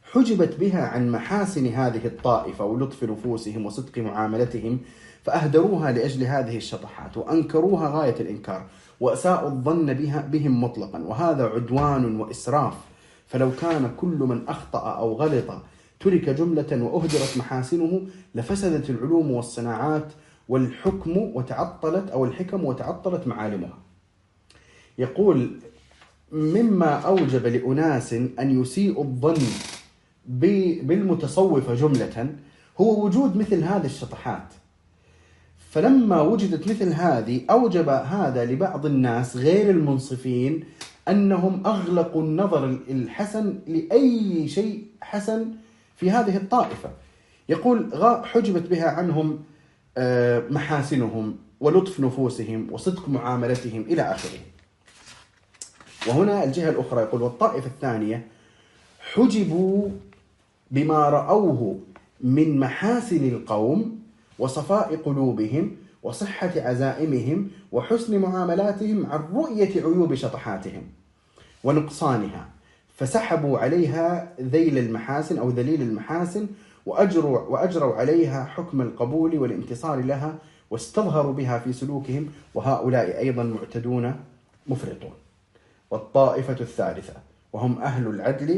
حجبت بها عن محاسن هذه الطائفة ولطف نفوسهم وصدق معاملتهم، فأهدروها لأجل هذه الشطحات وأنكروها غاية الإنكار وأساءوا الظن بها بهم مطلقا، وهذا عدوان وإسراف. فلو كان كل من أخطأ أو غلط ترك جملة وأهدرت محاسنه لفسدت العلوم والصناعات والحكم وتعطلت أو الحكم وتعطلت معالمها. يقول مما أوجب لأناس أن يسيئوا الظن بالمتصوفة جملة هو وجود مثل هذه الشطحات. فلما وجدت مثل هذه أوجب هذا لبعض الناس غير المنصفين أنهم أغلقوا النظر الحسن لأي شيء حسن في هذه الطائفة. يقول حجبت بها عنهم محاسنهم ولطف نفوسهم وصدق معاملتهم إلى آخره. وهنا الجهة الأخرى يقول والطائفة الثانية حجبوا بما رأوه من محاسن القوم وصفاء قلوبهم وصحة عزائمهم وحسن معاملاتهم عن رؤية عيوب شطحاتهم ونقصانها، فسحبوا عليها ذيل المحاسن أو ذليل المحاسن وأجروا, وأجروا عليها حكم القبول والانتصار لها واستظهروا بها في سلوكهم، وهؤلاء أيضا معتدون مفرطون. والطائفة الثالثة وهم أهل العدل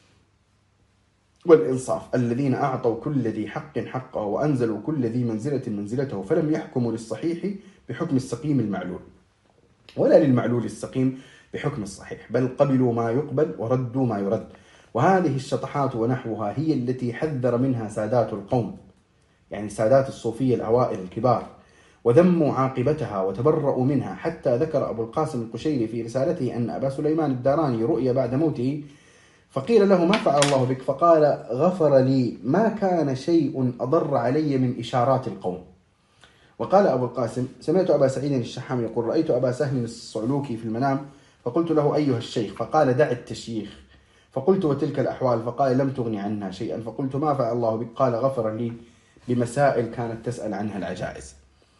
والإنصاف الذين أعطوا كل ذي حق حقه وأنزلوا كل ذي منزلة منزلته، فلم يحكموا للصحيح بحكم السقيم المعلول ولا للمعلول السقيم بحكم الصحيح، بل قبلوا ما يقبل وردوا ما يرد. وهذه الشطحات ونحوها هي التي حذر منها سادات القوم، يعني سادات الصوفية الأوائل الكبار، وذموا عاقبتها وتبرؤوا منها، حتى ذكر أبو القاسم القشيري في رسالته أن أبا سليمان الداراني رؤي بعد موته فقيل له ما فعل الله بك؟ فقال غفر لي ما كان شيء أضر علي من إشارات القوم. وقال أبو القاسم سمعت أبا سعيد الشحام يقول رأيت أبا سهل الصعلوكي في المنام فقلت له أيها الشيخ؟ فقال دع التشييخ. فقلت وتلك الأحوال؟ فقال لم تغني عنها شيئا. فقلت ما فعل الله بك؟ قال غفر لي بمسائل كانت تسأل عنها العجائز.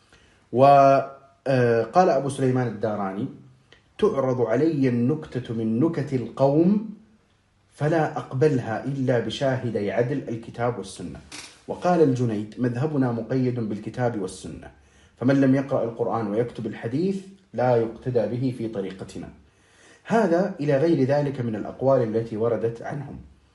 وقال أبو سليمان الداراني تعرض علي النكتة من نكت القوم فلا أقبلها إلا بشاهدي عدل الكتاب والسنة. وقال الجنيد مذهبنا مقيد بالكتاب والسنة، فمن لم يقرأ القرآن ويكتب الحديث لا يقتدى به في طريقتنا. هذا إلى غير ذلك من الأقوال التي وردت عنهم.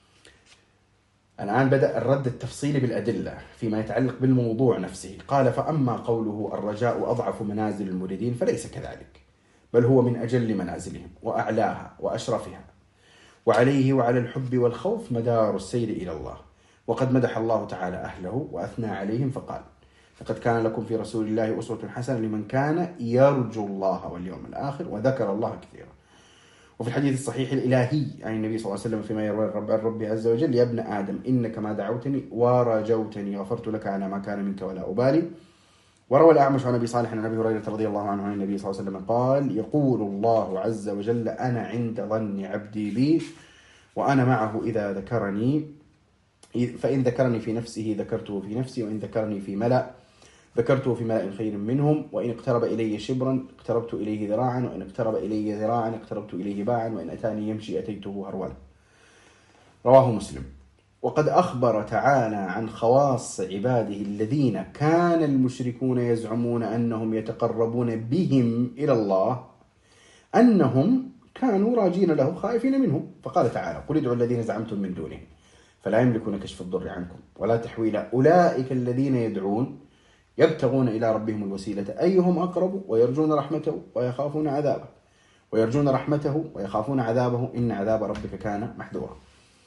الآن بدأ الرد التفصيلي بالأدلة فيما يتعلق بالموضوع نفسه. قال فأما قوله الرجاء أضعف منازل المريدين فليس كذلك، بل هو من أجل منازلهم وأعلاها وأشرفها، وعليه وعلى الحب والخوف مدار السير إلى الله. وقد مدح الله تعالى أهله وأثنى عليهم فقال لقد كان لكم في رسول الله أسوة حسنة لمن كان يرجو الله واليوم الآخر وذكر الله كثيرا. وفي الحديث الصحيح الإلهي عن النبي صلى الله عليه وسلم فيما يروي الرب عن ربي عز وجل يا ابن آدم إنك ما دعوتني ورجوتني غفرت لك على ما كان منك ولا أبالي. وروى الأعمش عن أبي صالح عن أبي هريرة رضي الله عنه عن النبي صلى الله عليه وسلم قال يقول الله عز وجل أنا عند ظن عبدي بي وأنا معه إذا ذكرني، فإن ذكرني في نفسه ذكرته في نفسي، وإن ذكرني في ملأ ذكرته في ملأ خير منهم، وإن اقترب إلي شبرا اقتربت إليه ذراعا، وإن اقترب إلي ذراعا اقتربت إليه باعا، وإن أتاني يمشي أتيته هرولا. رواه مسلم. وقد أخبر تعالى عن خواص عباده الذين كان المشركون يزعمون أنهم يتقربون بهم إلى الله أنهم كانوا راجين له خائفين منه. فقال تعالى قل ادعوا الذين زعمتم من دونه فلا يملكون كشف الضر عنكم ولا تحويلا أولئك الذين يدعون يبتغون إلى ربهم الوسيلة أيهم أقرب ويرجون رحمته ويخافون عذابه ويرجون رحمته ويخافون عذابه إن عذاب ربك كان محذورا.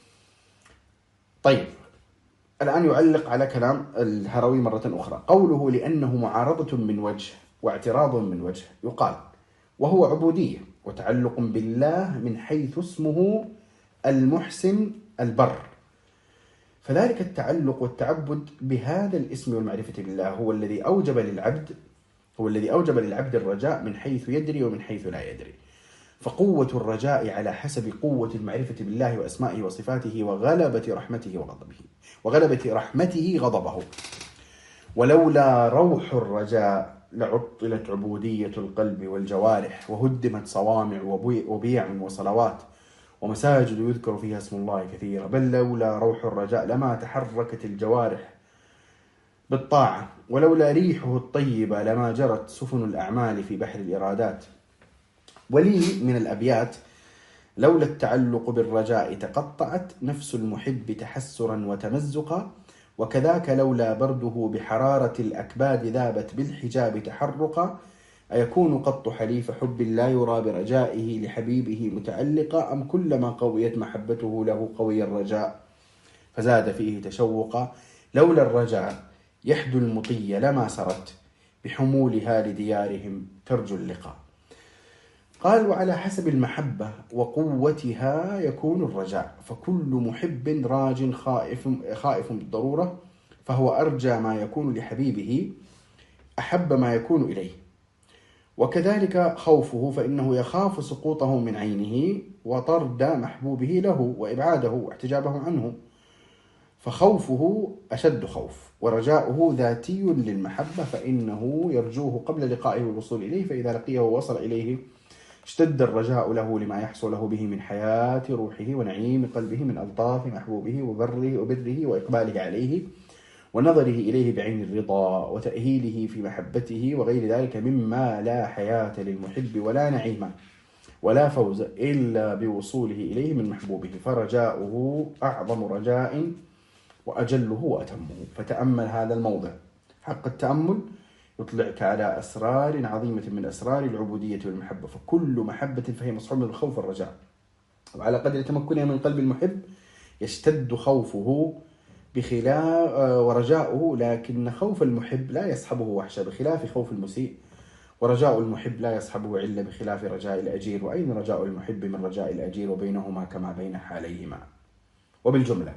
طيب الآن يعلق على كلام الهروي مرة أخرى. قوله لأنه معارضة من وجه واعتراض من وجه يقال وهو عبودية وتعلق بالله من حيث اسمه المحسن البر، فذلك التعلق والتعبد بهذا الاسم والمعرفة بالله هو الذي أوجب للعبد هو الذي أوجب للعبد الرجاء من حيث يدري ومن حيث لا يدري. فقوة الرجاء على حسب قوة المعرفة بالله وأسمائه وصفاته وغلبة رحمته وغضبه وغلبة رحمته غضبه. ولولا روح الرجاء لعطلت عبودية القلب والجوارح وهدمت صوامع وبيع وصلوات ومساجد يذكر فيها اسم الله كثيرا، بل لولا روح الرجاء لما تحركت الجوارح بالطاعة، ولولا ريحه الطيبة لما جرت سفن الأعمال في بحر الإرادات. ولي من الأبيات: لولا التعلق بالرجاء تقطعت نفس المحب تحسرا وتمزقا، وكذاك لولا برده بحرارة الأكباد ذابت بالحجاب تحرقا، أيكون قط حليف حب لا يرى برجائه لحبيبه متعلقا، أم كلما قويت محبته له قوي الرجاء فزاد فيه تشوقا، لولا الرجاء يحدو المطي لما سرت بحمولها لديارهم ترجو اللقاء. قال: وعلى حسب المحبة وقوتها يكون الرجاء، فكل محب راج خائف, خائف بالضرورة، فهو أرجى ما يكون لحبيبه أحب ما يكون إليه، وكذلك خوفه، فإنه يخاف سقوطه من عينه وطرد محبوبه له وإبعاده واحتجابه عنه، فخوفه أشد خوف، ورجاؤه ذاتي للمحبة، فإنه يرجوه قبل لقائه والوصول إليه، فإذا لقيه ووصل إليه اشتد الرجاء له لما يحصل له به من حياة روحه ونعيم قلبه من ألطاف محبوبه وبره وبره وإقباله عليه ونظره إليه بعين الرضا وتأهيله في محبته وغير ذلك مما لا حياة للمحب ولا نعيم ولا فوز إلا بوصوله إليه من محبوبه، فرجاؤه أعظم رجاء وأجله وأتمه. فتأمل هذا الموضع حق التأمل، يطلعك على أسرار عظيمة من أسرار العبودية والمحبة، فكل محبة فهي مصحوبة بالخوف والرجاء، وعلى قدر تمكنها من قلب المحب يشتد خوفه بخلاف ورجاؤه، لكن خوف المحب لا يصحبه وحشة بخلاف خوف المسيء، ورجاء المحب لا يصحبه علة بخلاف رجاء الأجير، وأين رجاء المحب من رجاء الأجير، وبينهما كما بين حاليهما. وبالجملة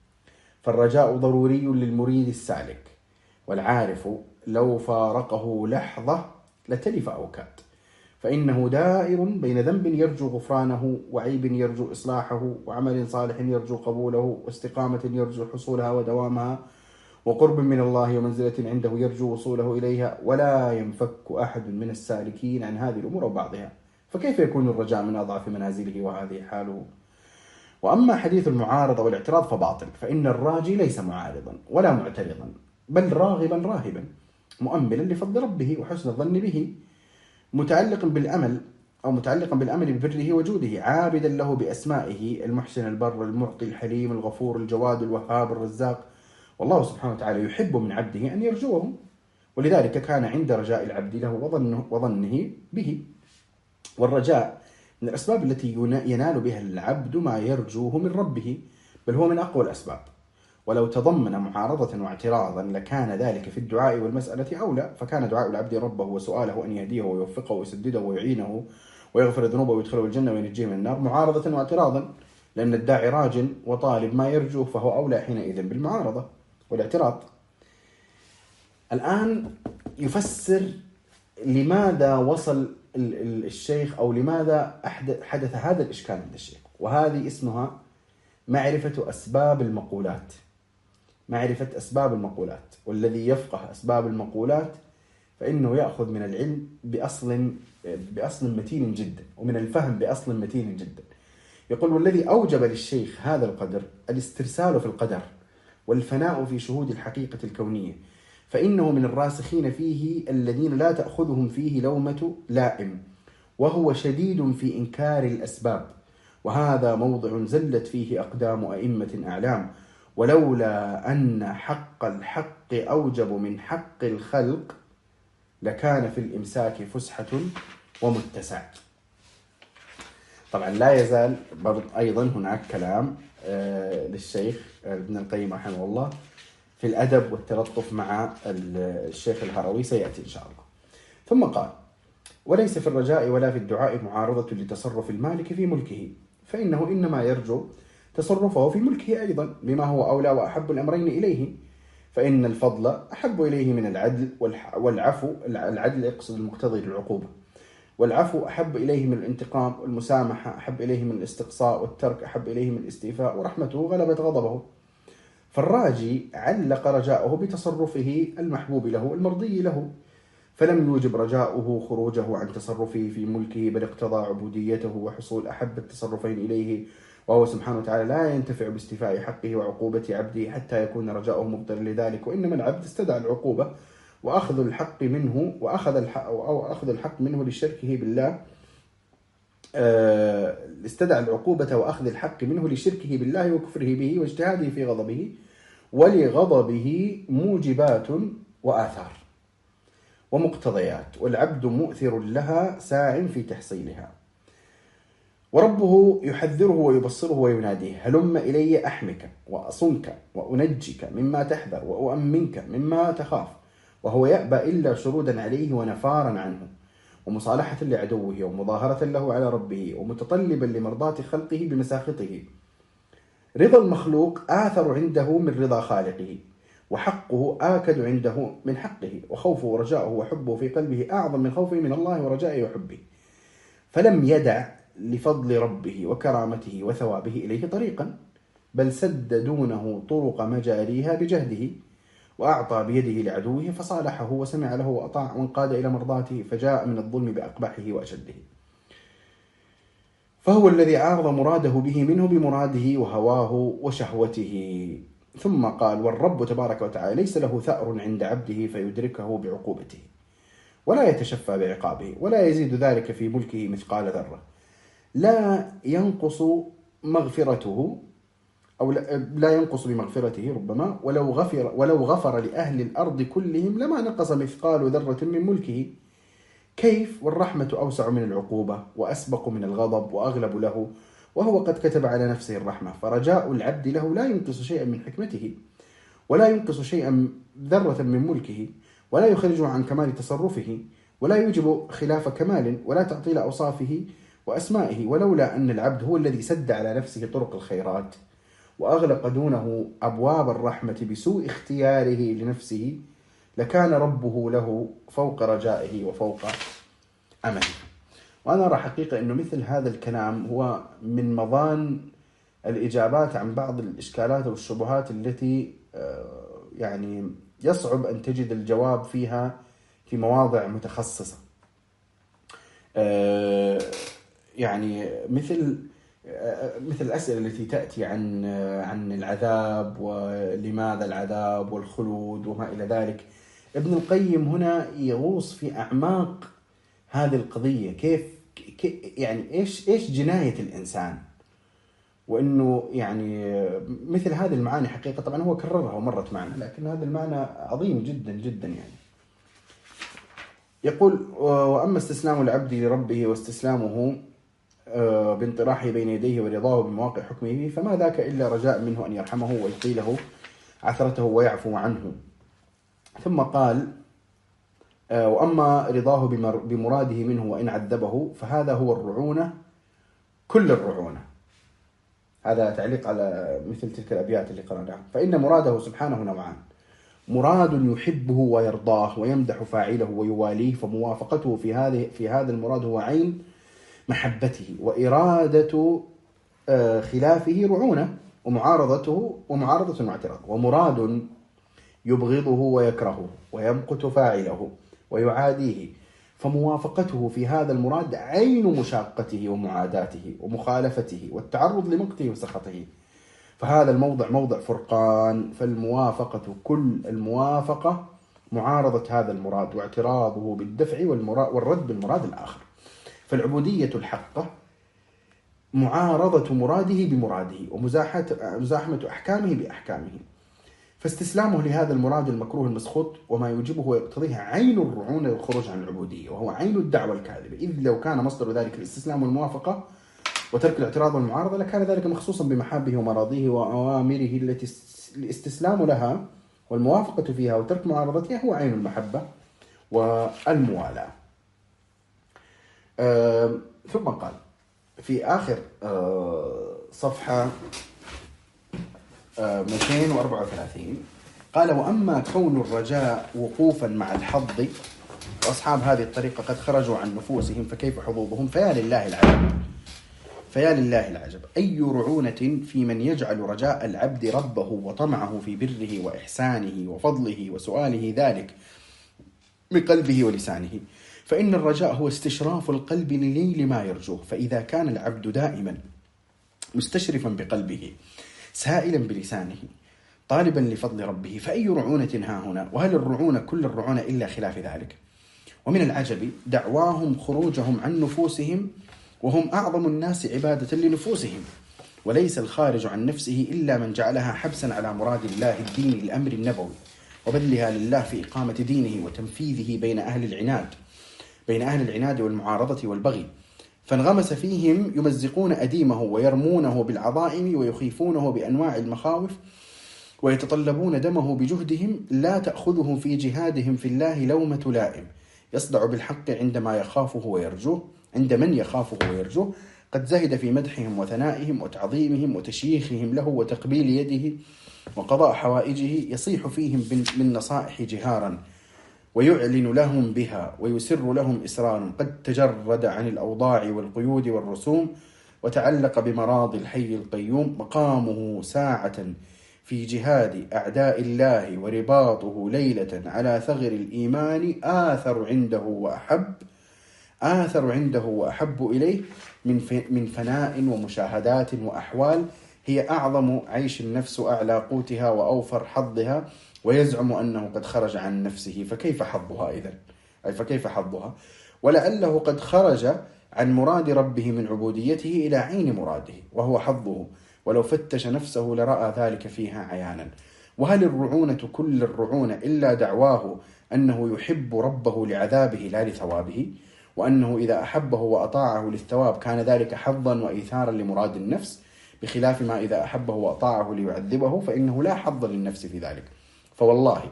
فالرجاء ضروري للمريد السالك، والعارف لو فارقه لحظة لتلف أو كاد، فإنه دائر بين ذنب يرجو غفرانه وعيب يرجو إصلاحه وعمل صالح يرجو قبوله واستقامة يرجو حصولها ودوامها وقرب من الله ومنزلة عنده يرجو وصوله إليها، ولا ينفك أحد من السالكين عن هذه الأمور وبعضها، فكيف يكون الرجاء من أضعف منازله وهذه حاله؟ وأما حديث المعارضة والاعتراض فباطل، فإن الراجي ليس معارضا ولا معترضا، بل راغبا راهبا مؤملا لفضل ربه وحسن الظن به، متعلق بالأمل أو متعلقا بالأمل ببره وجوده، عابدا له بأسمائه المحسن البر المعطي الحليم الغفور الجواد الوهاب الرزاق، والله سبحانه وتعالى يحب من عبده أن يرجوه، ولذلك كان عند رجاء العبد له وظنه, وظنه به. والرجاء من الأسباب التي ينال بها العبد ما يرجوه من ربه، بل هو من أقوى الأسباب، ولو تضمن معارضة واعتراضا لكان ذلك في الدعاء والمسألة أولى، فكان دعاء العبد ربه وسؤاله أن يهديه ويوفقه ويسدده ويعينه ويغفر ذنوبه ويدخله الجنة وينجيه من النار معارضة واعتراضا، لأن الداعي راج وطالب ما يرجوه، فهو أولى حينئذ بالمعارضة والاعتراض. الآن يفسر لماذا وصل الشيخ أو لماذا حدث هذا الإشكال عند الشيخ، وهذه اسمها معرفة أسباب المقولات. معرفة أسباب المقولات، والذي يفقه أسباب المقولات فإنه يأخذ من العلم بأصل بأصل متين جدا، ومن الفهم بأصل متين جدا. يقول: والذي أوجب للشيخ هذا القدر الاسترسال في القدر والفناء في شهود الحقيقة الكونية، فإنه من الراسخين فيه الذين لا تأخذهم فيه لومة لائم، وهو شديد في إنكار الأسباب، وهذا موضع زلت فيه أقدام أئمة أعلام، ولولا أن حق الحق أوجب من حق الخلق لكان في الإمساك فسحة ومتسع. طبعا لا يزال أيضا هناك كلام للشيخ ابن القيم رحمه الله في الأدب والتلطف مع الشيخ الهروي سيأتي إن شاء الله. ثم قال: وليس في الرجاء ولا في الدعاء معارضة لتصرف المالك في ملكه، فإنه إنما يرجو تصرفه في ملكه أيضا بما هو أولى وأحب الأمرين إليه، فإن الفضل أحب إليه من العدل والعفو، العدل يقصد المقتضي للعقوبة، والعفو أحب إليه من الانتقام، والمسامحة أحب إليه من الاستقصاء، والترك أحب إليه من الاستيفاء، ورحمته غلبت غضبه. فالراجي علق رجاءه بتصرفه المحبوب له المرضي له، فلم يوجب رجاؤه خروجه عن تصرفه في ملكه، بل اقتضى عبوديته وحصول أحب التصرفين إليه، وهو سبحانه وتعالى لا ينتفع باستيفاء حقه وعقوبة عبده حتى يكون رجاؤه مبطلا لذلك. وإنما العبد استدعى العقوبة وأخذ الحق منه وأخذ الحق أو أخذ الحق منه لشركه بالله استدعى العقوبة وأخذ الحق منه لشركه بالله وكفره به واجتهاده في غضبه، ولغضبه موجبات وآثار ومقتضيات، والعبد مؤثر لها ساع في تحصيلها. وربه يحذره ويبصره ويناديه: هلم إلي أحمك وأصنك وأنجك مما تحذر وأؤمنك مما تخاف، وهو يأبى إلا شرودا عليه ونفارا عنه، ومصالحة لعدوه ومظاهرة له على ربه، ومتطلبا لمرضاة خلقه بمساخطه. رضا المخلوق آثر عنده من رضا خالقه، وحقه آكد عنده من حقه، وخوفه ورجاؤه وحبه في قلبه أعظم من خوفه من الله ورجائه وحبه، فلم يدع لفضل ربه وكرامته وثوابه إليه طريقا، بل سد دونه طرق مجاريها بجهده، وأعطى بيده لعدوه فصالحه وسمع له وأطاع وانقاد إلى مرضاته، فجاء من الظلم بأقبحه وأشده. فهو الذي عارض مراده به منه بمراده وهواه وشهوته. ثم قال: والرب تبارك وتعالى ليس له ثأر عند عبده فيدركه بعقوبته، ولا يتشفى بعقابه، ولا يزيد ذلك في ملكه مثقال ذرة، لا ينقص مغفرته أو لا ينقص بمغفرته ربما، ولو غفر, ولو غفر لأهل الأرض كلهم لما نقص مثقال ذرة من ملكه. كيف والرحمة أوسع من العقوبة وأسبق من الغضب وأغلب له، وهو قد كتب على نفسه الرحمة، فرجاء العبد له لا ينقص شيئا من حكمته، ولا ينقص شيئا ذرة من ملكه، ولا يخرجه عن كمال تصرفه، ولا يوجب خلاف كمال، ولا تعطيل أوصافه وأسمائه. ولولا أن العبد هو الذي سد على نفسه طرق الخيرات وأغلق دونه أبواب الرحمة بسوء اختياره لنفسه، لكان ربه له فوق رجائه وفوق أمله. وأنا أرى حقيقة أنه مثل هذا الكلام هو من مضان الإجابات عن بعض الإشكالات والشبهات التي يعني يصعب أن تجد الجواب فيها في مواضع متخصصة، يعني مثل مثل الأسئلة التي تأتي عن عن العذاب ولماذا العذاب والخلود وما إلى ذلك. ابن القيم هنا يغوص في أعماق هذه القضية، كيف يعني إيش إيش جناية الإنسان، وإنه يعني مثل هذه المعاني حقيقة طبعا هو كررها ومرت معنا، لكن هذا المعنى عظيم جدا جدا. يعني يقول: وأما استسلام العبد لربه واستسلامه بانطراحه بين يديه ورضاه بمواقع حكمه، فما ذاك إلا رجاء منه أن يرحمه ويطيله عثرته ويعفو عنه. ثم قال: وأما رضاه بمراده منه وإن عذبه فهذا هو الرعونة كل الرعونة. هذا تعليق على مثل تلك الأبيات اللي قرأناها. فإن مراده سبحانه نوعان: مراد يحبه ويرضاه ويمدح فاعله ويواليه، فموافقته في هذه في هذا المراد هو عين محبته، وإرادة خلافه رعونة، ومعارضته ومعارضة واعتراض. ومراد يبغضه ويكرهه ويمقت فاعله ويعاديه، فموافقته في هذا المراد عين مشاقته ومعاداته ومخالفته والتعرض لمقته وسخطه. فهذا الموضع موضع فرقان، فالموافقة كل الموافقة معارضة هذا المراد واعتراضه بالدفع والرد بالمراد الآخر. فالعبودية الحقة معارضة مراده بمراده ومزاحمة أحكامه بأحكامه، فاستسلامه لهذا المراد المكروه المسخوط وما يوجبه ويقتضيه عين الرعونة والخروج عن العبودية، وهو عين الدعوة الكاذبة. إذ لو كان مصدر ذلك الاستسلام والموافقة وترك الاعتراض والمعارضة لكان ذلك مخصوصا بمحابه ومراضيه وأوامره التي الاستسلام لها والموافقة فيها وترك معارضتها هو عين المحبة والموالاة. آه ثم قال في آخر آه صفحة آه مئتين وأربعة وثلاثين قال: وأما كون الرجاء وقوفا مع الحظ، وأصحاب هذه الطريقة قد خرجوا عن نفوسهم فكيف حظوظهم؟ فيا لله العجب فيا لله العجب أي رعونة في من يجعل رجاء العبد ربه وطمعه في بره وإحسانه وفضله وسؤاله ذلك بقلبه ولسانه، فإن الرجاء هو استشراف القلب لنيل ما يرجوه. فإذا كان العبد دائما مستشرفا بقلبه سائلا بلسانه طالبا لفضل ربه، فأي رعونة ها هنا؟ وهل الرعونة كل الرعونة إلا خلاف ذلك؟ ومن العجب دعواهم خروجهم عن نفوسهم وهم أعظم الناس عبادة لنفوسهم، وليس الخارج عن نفسه إلا من جعلها حبسا على مراد الله الدين الأمر النبوي وبذلها لله في إقامة دينه وتنفيذه بين أهل العناد بين أهل العناد والمعارضة والبغي، فانغمس فيهم يمزقون أديمه ويرمونه بالعظائم ويخيفونه بأنواع المخاوف ويتطلبون دمه بجهدهم، لا تأخذه في جهادهم في الله لومة لائم، يصدع بالحق عندما يخافه ويرجوه عند من يخافه ويرجوه، قد زهد في مدحهم وثنائهم وتعظيمهم وتشييخهم له وتقبيل يده وقضاء حوائجه، يصيح فيهم بالنصائح جهارا ويعلن لهم بها ويسر لهم إسرارا، قد تجرد عن الأوضاع والقيود والرسوم وتعلق بمراضي الحي القيوم، مقامه ساعة في جهاد أعداء الله ورباطه ليلة على ثغر الإيمان آثر عنده وأحب آثر عنده وأحب إليه من من فناء ومشاهدات وأحوال، هي أعظم عيش النفس أعلى قوتها وأوفر حظها، ويزعم أنه قد خرج عن نفسه، فكيف حظها إذن؟ أي فكيف حظها؟ ولعله قد خرج عن مراد ربه من عبوديته إلى عين مراده وهو حظه، ولو فتش نفسه لرأى ذلك فيها عيانا. وهل الرعونة كل الرعونة إلا دعواه أنه يحب ربه لعذابه لا لثوابه، وأنه إذا أحبه وأطاعه للثواب كان ذلك حظا وإيثارا لمراد النفس، بخلاف ما إذا أحبه وأطاعه ليعذبه فإنه لا حظ للنفس في ذلك. فوالله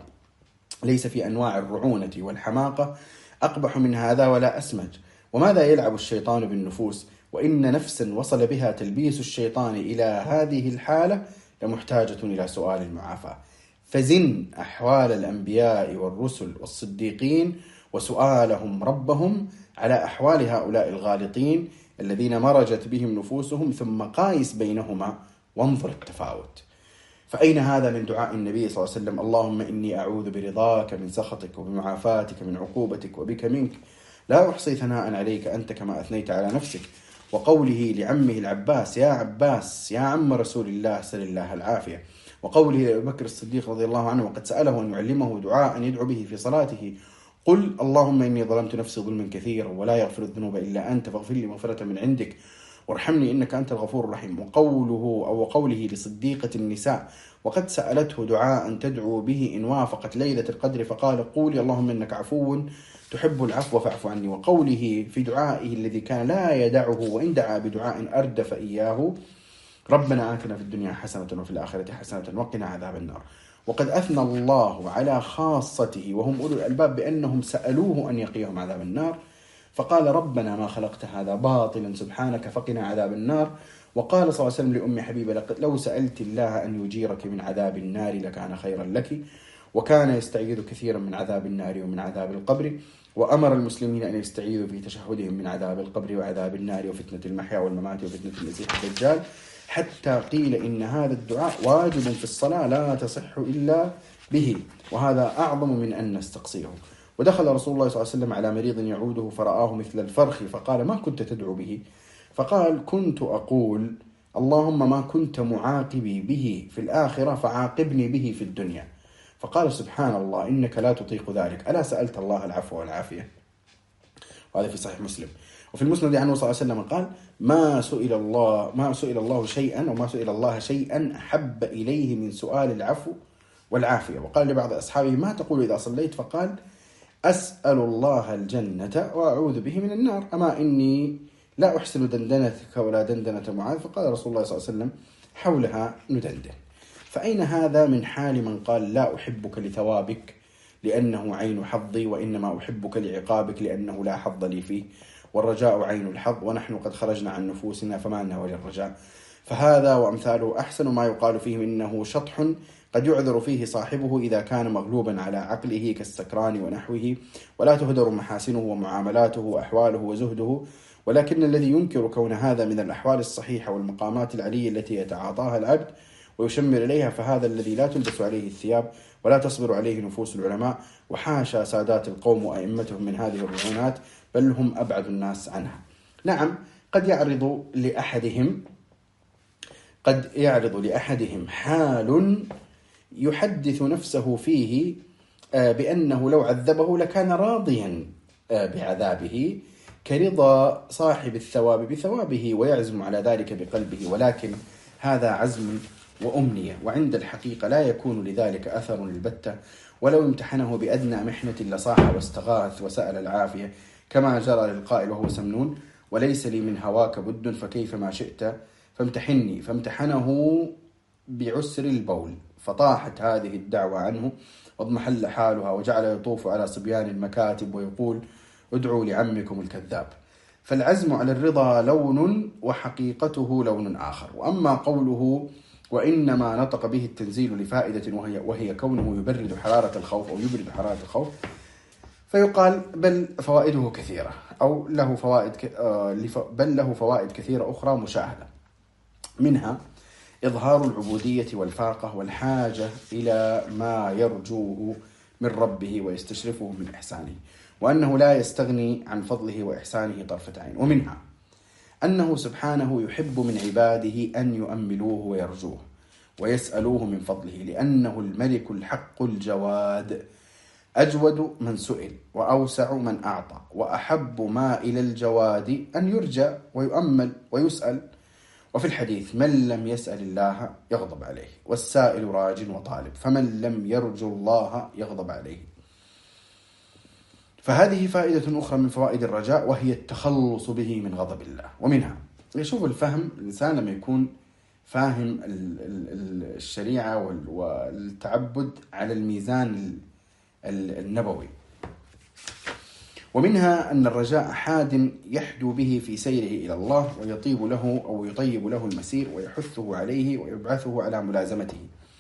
ليس في أنواع الرعونة والحماقة أقبح من هذا ولا أسمج. وماذا يلعب الشيطان بالنفوس؟ وإن نفسا وصل بها تلبيس الشيطان إلى هذه الحالة لمحتاجة إلى سؤال المعافاة. فزن أحوال الأنبياء والرسل والصديقين وسؤالهم ربهم على أحوال هؤلاء الغالطين الذين مرجت بهم نفوسهم، ثم قايس بينهما وانظر التفاوت. فأين هذا من دعاء النبي صلى الله عليه وسلم: اللهم إني أعوذ برضاك من سخطك وبمعافاتك من عقوبتك وبك منك، لا أحصي ثناء عليك أنت كما أثنيت على نفسك. وقوله لعمه العباس: يا عباس يا عم رسول الله سل الله العافية. وقوله لأبي بكر الصديق رضي الله عنه وقد سأله أن يعلمه دعاء يدعو به في صلاته: قل اللهم إني ظلمت نفسي ظلما كثيرا ولا يغفر الذنوب إلا أنت فاغفر لي مغفرة من عندك وارحمني إنك أنت الغفور الرحيم. وقوله أو قوله لصديقة النساء وقد سألته دعاء تدعو به إن وافقت ليلة القدر فقال: قولي اللهم إنك عفو تحب العفو فاعف عني. وقوله في دعائه الذي كان لا يدعه وإن دعا بدعاء أردف إياه: ربنا آتنا في الدنيا حسنة وفي الآخرة حسنة وقنا عذاب النار. وقد أثنى الله على خاصته وهم أولو الألباب بأنهم سألوه أن يقيهم عذاب النار، فقال: ربنا ما خلقت هذا باطلا سبحانك فقنا عذاب النار. وقال صلى الله عليه وسلم لأم حبيبة: لو سألت الله أن يجيرك من عذاب النار لكان خيرا لك. وكان يستعيذ كثيرا من عذاب النار ومن عذاب القبر، وأمر المسلمين أن يستعيذوا في تشهدهم من عذاب القبر وعذاب النار وفتنة المحيا والممات وفتنة المسيح الدجال، حتى قيل إن هذا الدعاء واجب في الصلاة لا تصح إلا به، وهذا أعظم من أن نستقصيه. ودخل رسول الله صلى الله عليه وسلم على مريض يعوده فرآه مثل الفرخ فقال: ما كنت تدعو به؟ فقال: كنت أقول اللهم ما كنت معاقبي به في الآخرة فعاقبني به في الدنيا. فقال: سبحان الله إنك لا تطيق ذلك، ألا سألت الله العفو والعافية؟ وهذا في صحيح مسلم. وفي المسند عنه صلى الله عليه وسلم قال: ما سئل الله ما سئل الله شيئا وما سئل الله شيئا أحب إليه من سؤال العفو والعافية. وقال لبعض أصحابه: ما تقول إذا صليت؟ فقال: أسأل الله الجنة وأعوذ به من النار، أما إني لا أحسن دندنتك ولا دندنة معاذ. فقال رسول الله صلى الله عليه وسلم: حولها ندندن. فأين هذا من حال من قال: لا أحبك لثوابك لأنه عين حظي، وإنما أحبك لعقابك لأنه لا حظ لي فيه، والرجاء عين الحظ ونحن قد خرجنا عن نفوسنا فما لنا وللرجاء. فهذا وأمثاله أحسن ما يقال فيه إنه شطح قد يعذر فيه صاحبه إذا كان مغلوبا على عقله كالسكران ونحوه، ولا تهدر محاسنه ومعاملاته وأحواله وزهده. ولكن الذي ينكر كون هذا من الأحوال الصحيحة والمقامات العلية التي يتعاطاها العبد ويشمر إليها، فهذا الذي لا تلبس عليه الثياب ولا تصبر عليه نفوس العلماء، وحاشا سادات القوم وأئمتهم من هذه الرعونات، بل هم أبعد الناس عنها. نعم، قد يعرض لأحدهم قد يعرض لأحدهم حال يحدث نفسه فيه بأنه لو عذبه لكان راضيا بعذابه، كرضا صاحب الثواب بثوابه، ويعزم على ذلك بقلبه، ولكن هذا عزم وأمنية، وعند الحقيقة لا يكون لذلك أثر البتة، ولو امتحنه بأدنى محنة لصاح واستغاث وسأل العافية، كما جرى للقائل وهو سمنون: وليس لي من هواك بد فكيف ما شئت فامتحني، فامتحنه بعسر البول، فطاحت هذه الدعوة عنه واضمحل حالها، وجعل يطوف على صبيان المكاتب ويقول: ادعوا لعمكم الكذاب. فالعزم على الرضا لون وحقيقته لون آخر. وأما قوله وإنما نطق به التنزيل لفائدة وهي, وهي كونه يبرد حرارة الخوف أو يبرد حرارة الخوف، فيقال بل فوائده كثيرة، أو له فوائد بل له فوائد كثيرة أخرى مشاهدة، منها إظهار العبودية والفاقة والحاجة إلى ما يرجوه من ربه ويستشرفه من إحسانه، وأنه لا يستغني عن فضله وإحسانه طرفة عين، ومنها أنه سبحانه يحب من عباده أن يؤملوه ويرجوه ويسألوه من فضله، لأنه الملك الحق الجواد، أجود من سئل وأوسع من أعطى، وأحب ما إلى الجواد أن يرجى ويؤمل ويسأل. وفي الحديث: من لم يسأل الله يغضب عليه، والسائل راج وطالب، فمن لم يرجو الله يغضب عليه. فهذه فائدة أخرى من فوائد الرجاء، وهي التخلص به من غضب الله. ومنها يشوف الفهم، الإنسان لما يكون فاهم الشريعة والتعبد على الميزان النبوي. ومنها أن الرجاء حاد يحدو به في سيره إلى الله، ويطيب له أو يطيب له المسير، ويحثه عليه ويبعثه على ملازمته.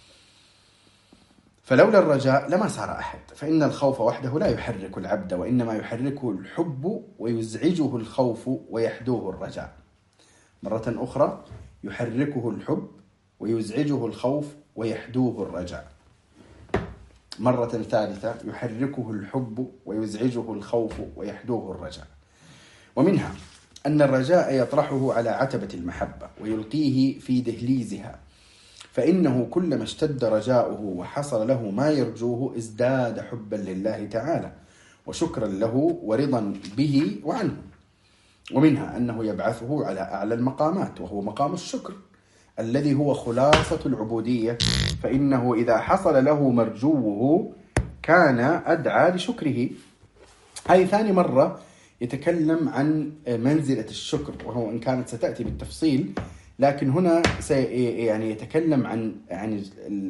فلولا الرجاء لما سار أحد، فإن الخوف وحده لا يحرك العبد، وإنما يحركه الحب ويزعجه الخوف ويحدوه الرجاء. مرة أخرى: يحركه الحب ويزعجه الخوف ويحدوه الرجاء. مرة ثالثة: يحركه الحب ويزعجه الخوف ويحدوه الرجاء. ومنها أن الرجاء يطرحه على عتبة المحبة ويلقيه في دهليزها، فإنه كلما اشتد رجاؤه وحصل له ما يرجوه ازداد حبا لله تعالى وشكرا له ورضا به وعنه. ومنها أنه يبعثه على أعلى المقامات، وهو مقام الشكر الذي هو خلاصة العبودية، فإنه إذا حصل له مرجوه كان أدعى لشكره. هذه ثاني مرة يتكلم عن منزلة الشكر، وهو إن كانت ستأتي بالتفصيل، لكن هنا يعني يتكلم عن عن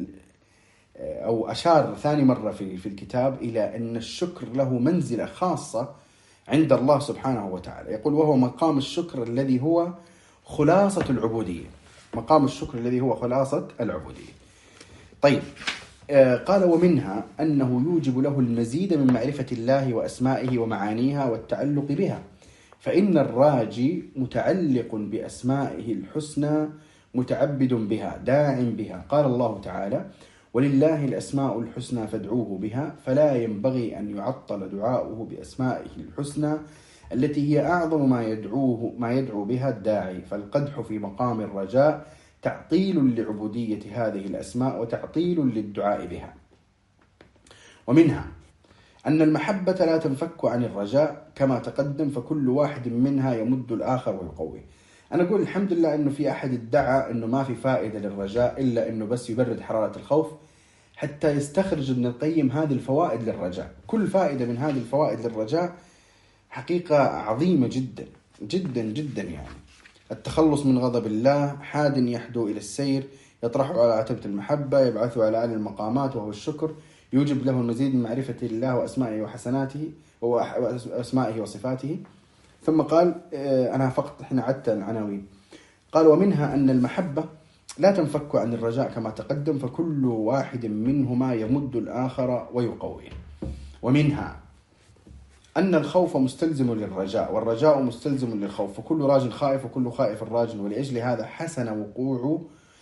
أو أشار ثاني مرة في في الكتاب إلى أن الشكر له منزلة خاصة عند الله سبحانه وتعالى. يقول: وهو مقام الشكر الذي هو خلاصة العبودية. مقام الشكر الذي هو خلاصة العبودية. طيب، قال: ومنها أنه يوجب له المزيد من معرفة الله وأسمائه ومعانيها والتعلق بها، فإن الراجي متعلق بأسمائه الحسنى متعبد بها داع بها. قال الله تعالى: ولله الأسماء الحسنى فادعوه بها، فلا ينبغي أن يعطل دعاؤه بأسمائه الحسنى التي هي أعظم ما يدعوه ما يدعو بها الداعي. فالقدح في مقام الرجاء تعطيل لعبودية هذه الأسماء وتعطيل للدعاء بها. ومنها أن المحبة لا تنفك عن الرجاء كما تقدم، فكل واحد منها يمد الآخر ويقويه. أنا أقول الحمد لله أنه في أحد ادعى أنه ما في فائدة للرجاء إلا أنه بس يبرد حرارة الخوف، حتى يستخرج ابن القيم هذه الفوائد للرجاء. كل فائدة من هذه الفوائد للرجاء حقيقة عظيمة جدا جدا جدا. يعني التخلص من غضب الله، حاد يحدو إلى السير، يطرحه على عتبة المحبة، يبعثه على أعلى المقامات وهو الشكر، يوجب له المزيد من معرفة الله وأسمائه وحسناته وأسمائه وصفاته. ثم قال، أنا فقط حين عدت العناوين، قال: ومنها أن المحبة لا تنفك عن الرجاء كما تقدم، فكل واحد منهما يمد الآخر ويقويه. ومنها أن الخوف مستلزم للرجاء، والرجاء مستلزم للخوف، فكل راج خائف وكل خائف راج، ولأجل هذا حسن وقوع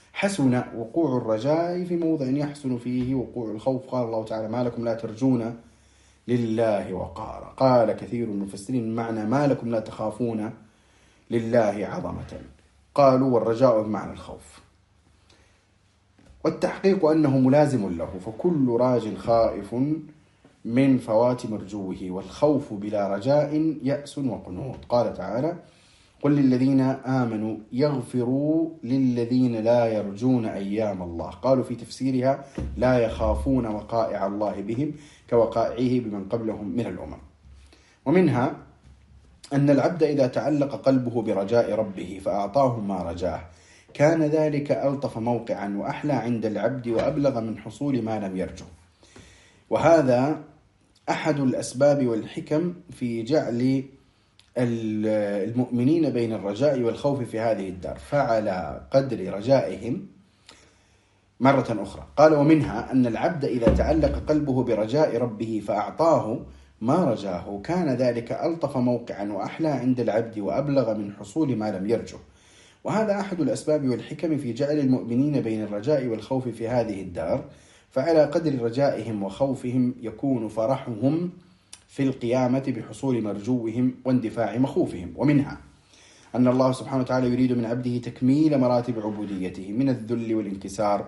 حسن وقوع الرجاء في موضع يحسن فيه وقوع الخوف. قال الله تعالى: ما لكم لا ترجون لله وقارا. قال كثير من المفسرين معنى ما لكم لا تخافون لله عظمة، قالوا والرجاء بمعنى الخوف. والتحقيق أنه ملازم له، فكل راج خائف من فوات مرجوه، والخوف بلا رجاء يأس وقنوط. قال تعالى: قل للذين آمنوا يغفروا للذين لا يرجون أيام الله. قالوا في تفسيرها: لا يخافون وقائع الله بهم كوقائعه بمن قبلهم من الأمم. ومنها أن العبد إذا تعلق قلبه برجاء ربه فأعطاه ما رجاه كان ذلك ألطف موقعا وأحلى عند العبد وأبلغ من حصول ما لم يرجه. وهذا أحد الأسباب والحكم في جعل المؤمنين بين الرجاء والخوف في هذه الدار، فعلى قدر رجائهم. مرة أخرى قال: ومنها أن العبد إذا تعلق قلبه برجاء ربه فأعطاه ما رجاه كان ذلك ألطف موقعا وأحلى عند العبد وأبلغ من حصول ما لم يرجه. وهذا أحد الأسباب والحكم في جعل المؤمنين بين الرجاء والخوف في هذه الدار، فعلى قدر رجائهم وخوفهم يكون فرحهم في القيامة بحصول مرجوهم واندفاع مخوفهم. ومنها أن الله سبحانه وتعالى يريد من عبده تكميل مراتب عبوديته من الذل والانكسار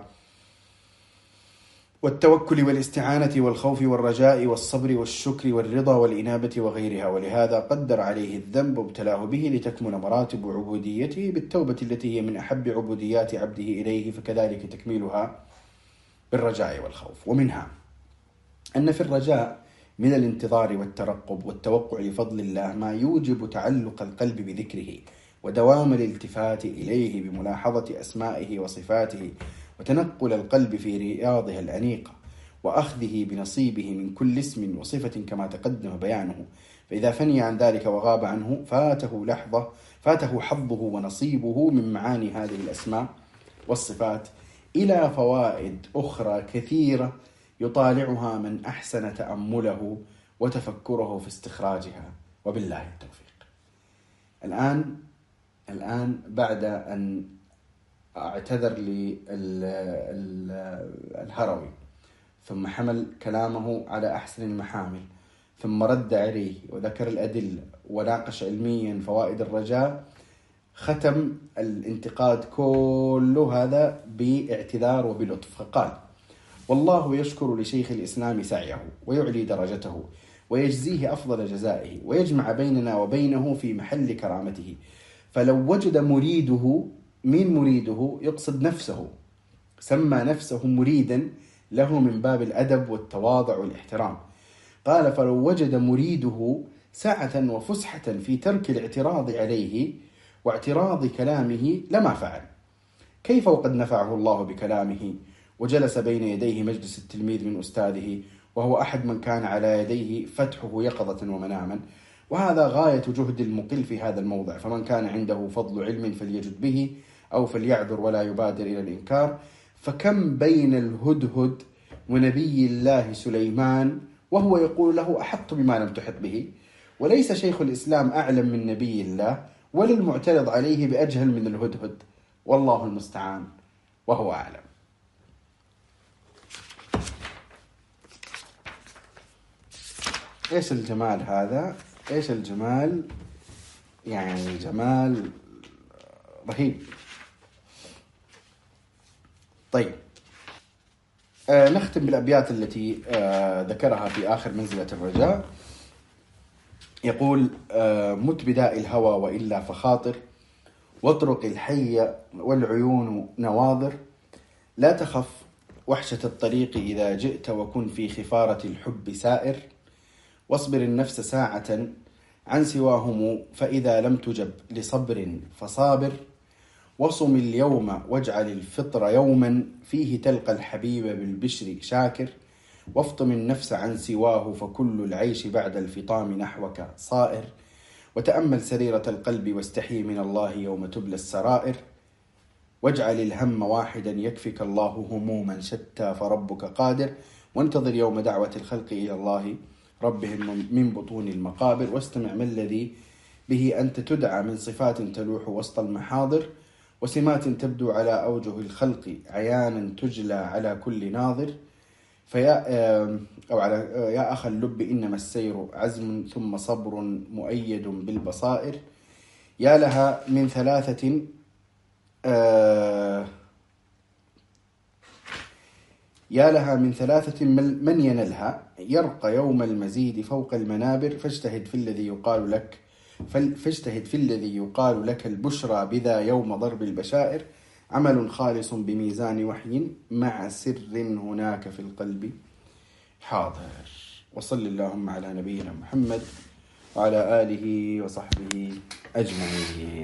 والتوكل والاستعانة والخوف والرجاء والصبر والشكر والرضا والإنابة وغيرها، ولهذا قدر عليه الذنب وابتلاه به لتكمل مراتب عبوديته بالتوبة التي هي من أحب عبوديات عبده إليه، فكذلك تكميلها بالرجاء والخوف. ومنها أن في الرجاء من الانتظار والترقب والتوقع لفضل الله ما يوجب تعلق القلب بذكره ودوام الالتفات إليه بملاحظة أسمائه وصفاته، وتنقل القلب في رياضها الأنيقة وأخذه بنصيبه من كل اسم وصفة كما تقدم بيانه. فإذا فني عن ذلك وغاب عنه فاته لحظة فاته حظه ونصيبه من معاني هذه الأسماء والصفات إلى فوائد أخرى كثيرة يطالعها من أحسن تأمله وتفكره في استخراجها، وبالله التوفيق. الآن الآن بعد أن اعتذر للهروي ثم حمل كلامه على أحسن المحامل ثم رد عليه وذكر الأدلة وناقش علميا فوائد الرجاء، ختم الانتقاد كل هذا باعتذار وبلطف، فقال: والله يشكر لشيخ الإسلام سعيه ويعلي درجته ويجزيه أفضل جزائه ويجمع بيننا وبينه في محل كرامته، فلو وجد مريده، من مريده يقصد نفسه، سمى نفسه مريدا له من باب الأدب والتواضع والاحترام. قال: فلو وجد مريده سعة وفسحة في ترك الاعتراض عليه واعتراض كلامه لما فعل، كيف وقد نفعه الله بكلامه وجلس بين يديه مجلس التلميذ من أستاذه، وهو أحد من كان على يديه فتحه يقظة ومناما. وهذا غاية جهد المقل في هذا الموضع، فمن كان عنده فضل علم فليجد به أو فليعذر ولا يبادر إلى الإنكار. فكم بين الهدهد ونبي الله سليمان وهو يقول له أحط بما لم تحط به، وليس شيخ الإسلام أعلم من نبي الله ولا المعترض عليه بأجهل من الهدهد، والله المستعان وهو أعلم. إيش الجمال هذا؟ إيش الجمال؟ يعني جمال رهيب. طيب، آه نختم بالأبيات التي آه ذكرها في آخر منزلة الرجاء. يقول: آه مت بداء الهوى وإلا فخاطر، واطرق الحي والعيون نواظر، لا تخف وحشة الطريق إذا جئت، وكن في خفارة الحب سائر، واصبر النفس ساعة عن سواهم، فإذا لم تجب لصبر فصابر، وصم اليوم واجعل الفطر يوما فيه تلقى الحبيب بالبشر شاكر، وافطم النفس عن سواه فكل العيش بعد الفطام نحوك صائر، وتأمل سريرة القلب واستحي من الله يوم تبلى السرائر، واجعل الهم واحدا يكفك الله هموما شتى فربك قادر، وانتظر يوم دعوة الخلق إلى الله ربهم من بطون المقابر، واستمع ما الذي به أنت تدعى من صفات تلوح وسط المحاضر، وسمات تبدو على أوجه الخلق عيانا تجلى على كل ناظر. فيا أو على يا أخ اللب إنما السير عزم ثم صبر مؤيد بالبصائر. يا لها من ثلاثة يا لها من ثلاثة من ينلها يرقى يوم المزيد فوق المنابر. فاجتهد في الذي يقال لك فاجتهد في الذي يقال لك البشرى بذا يوم ضرب البشائر. عمل خالص بميزان وحي مع سر هناك في القلب حاضر. وصل اللهم على نبينا محمد وعلى آله وصحبه أجمعين.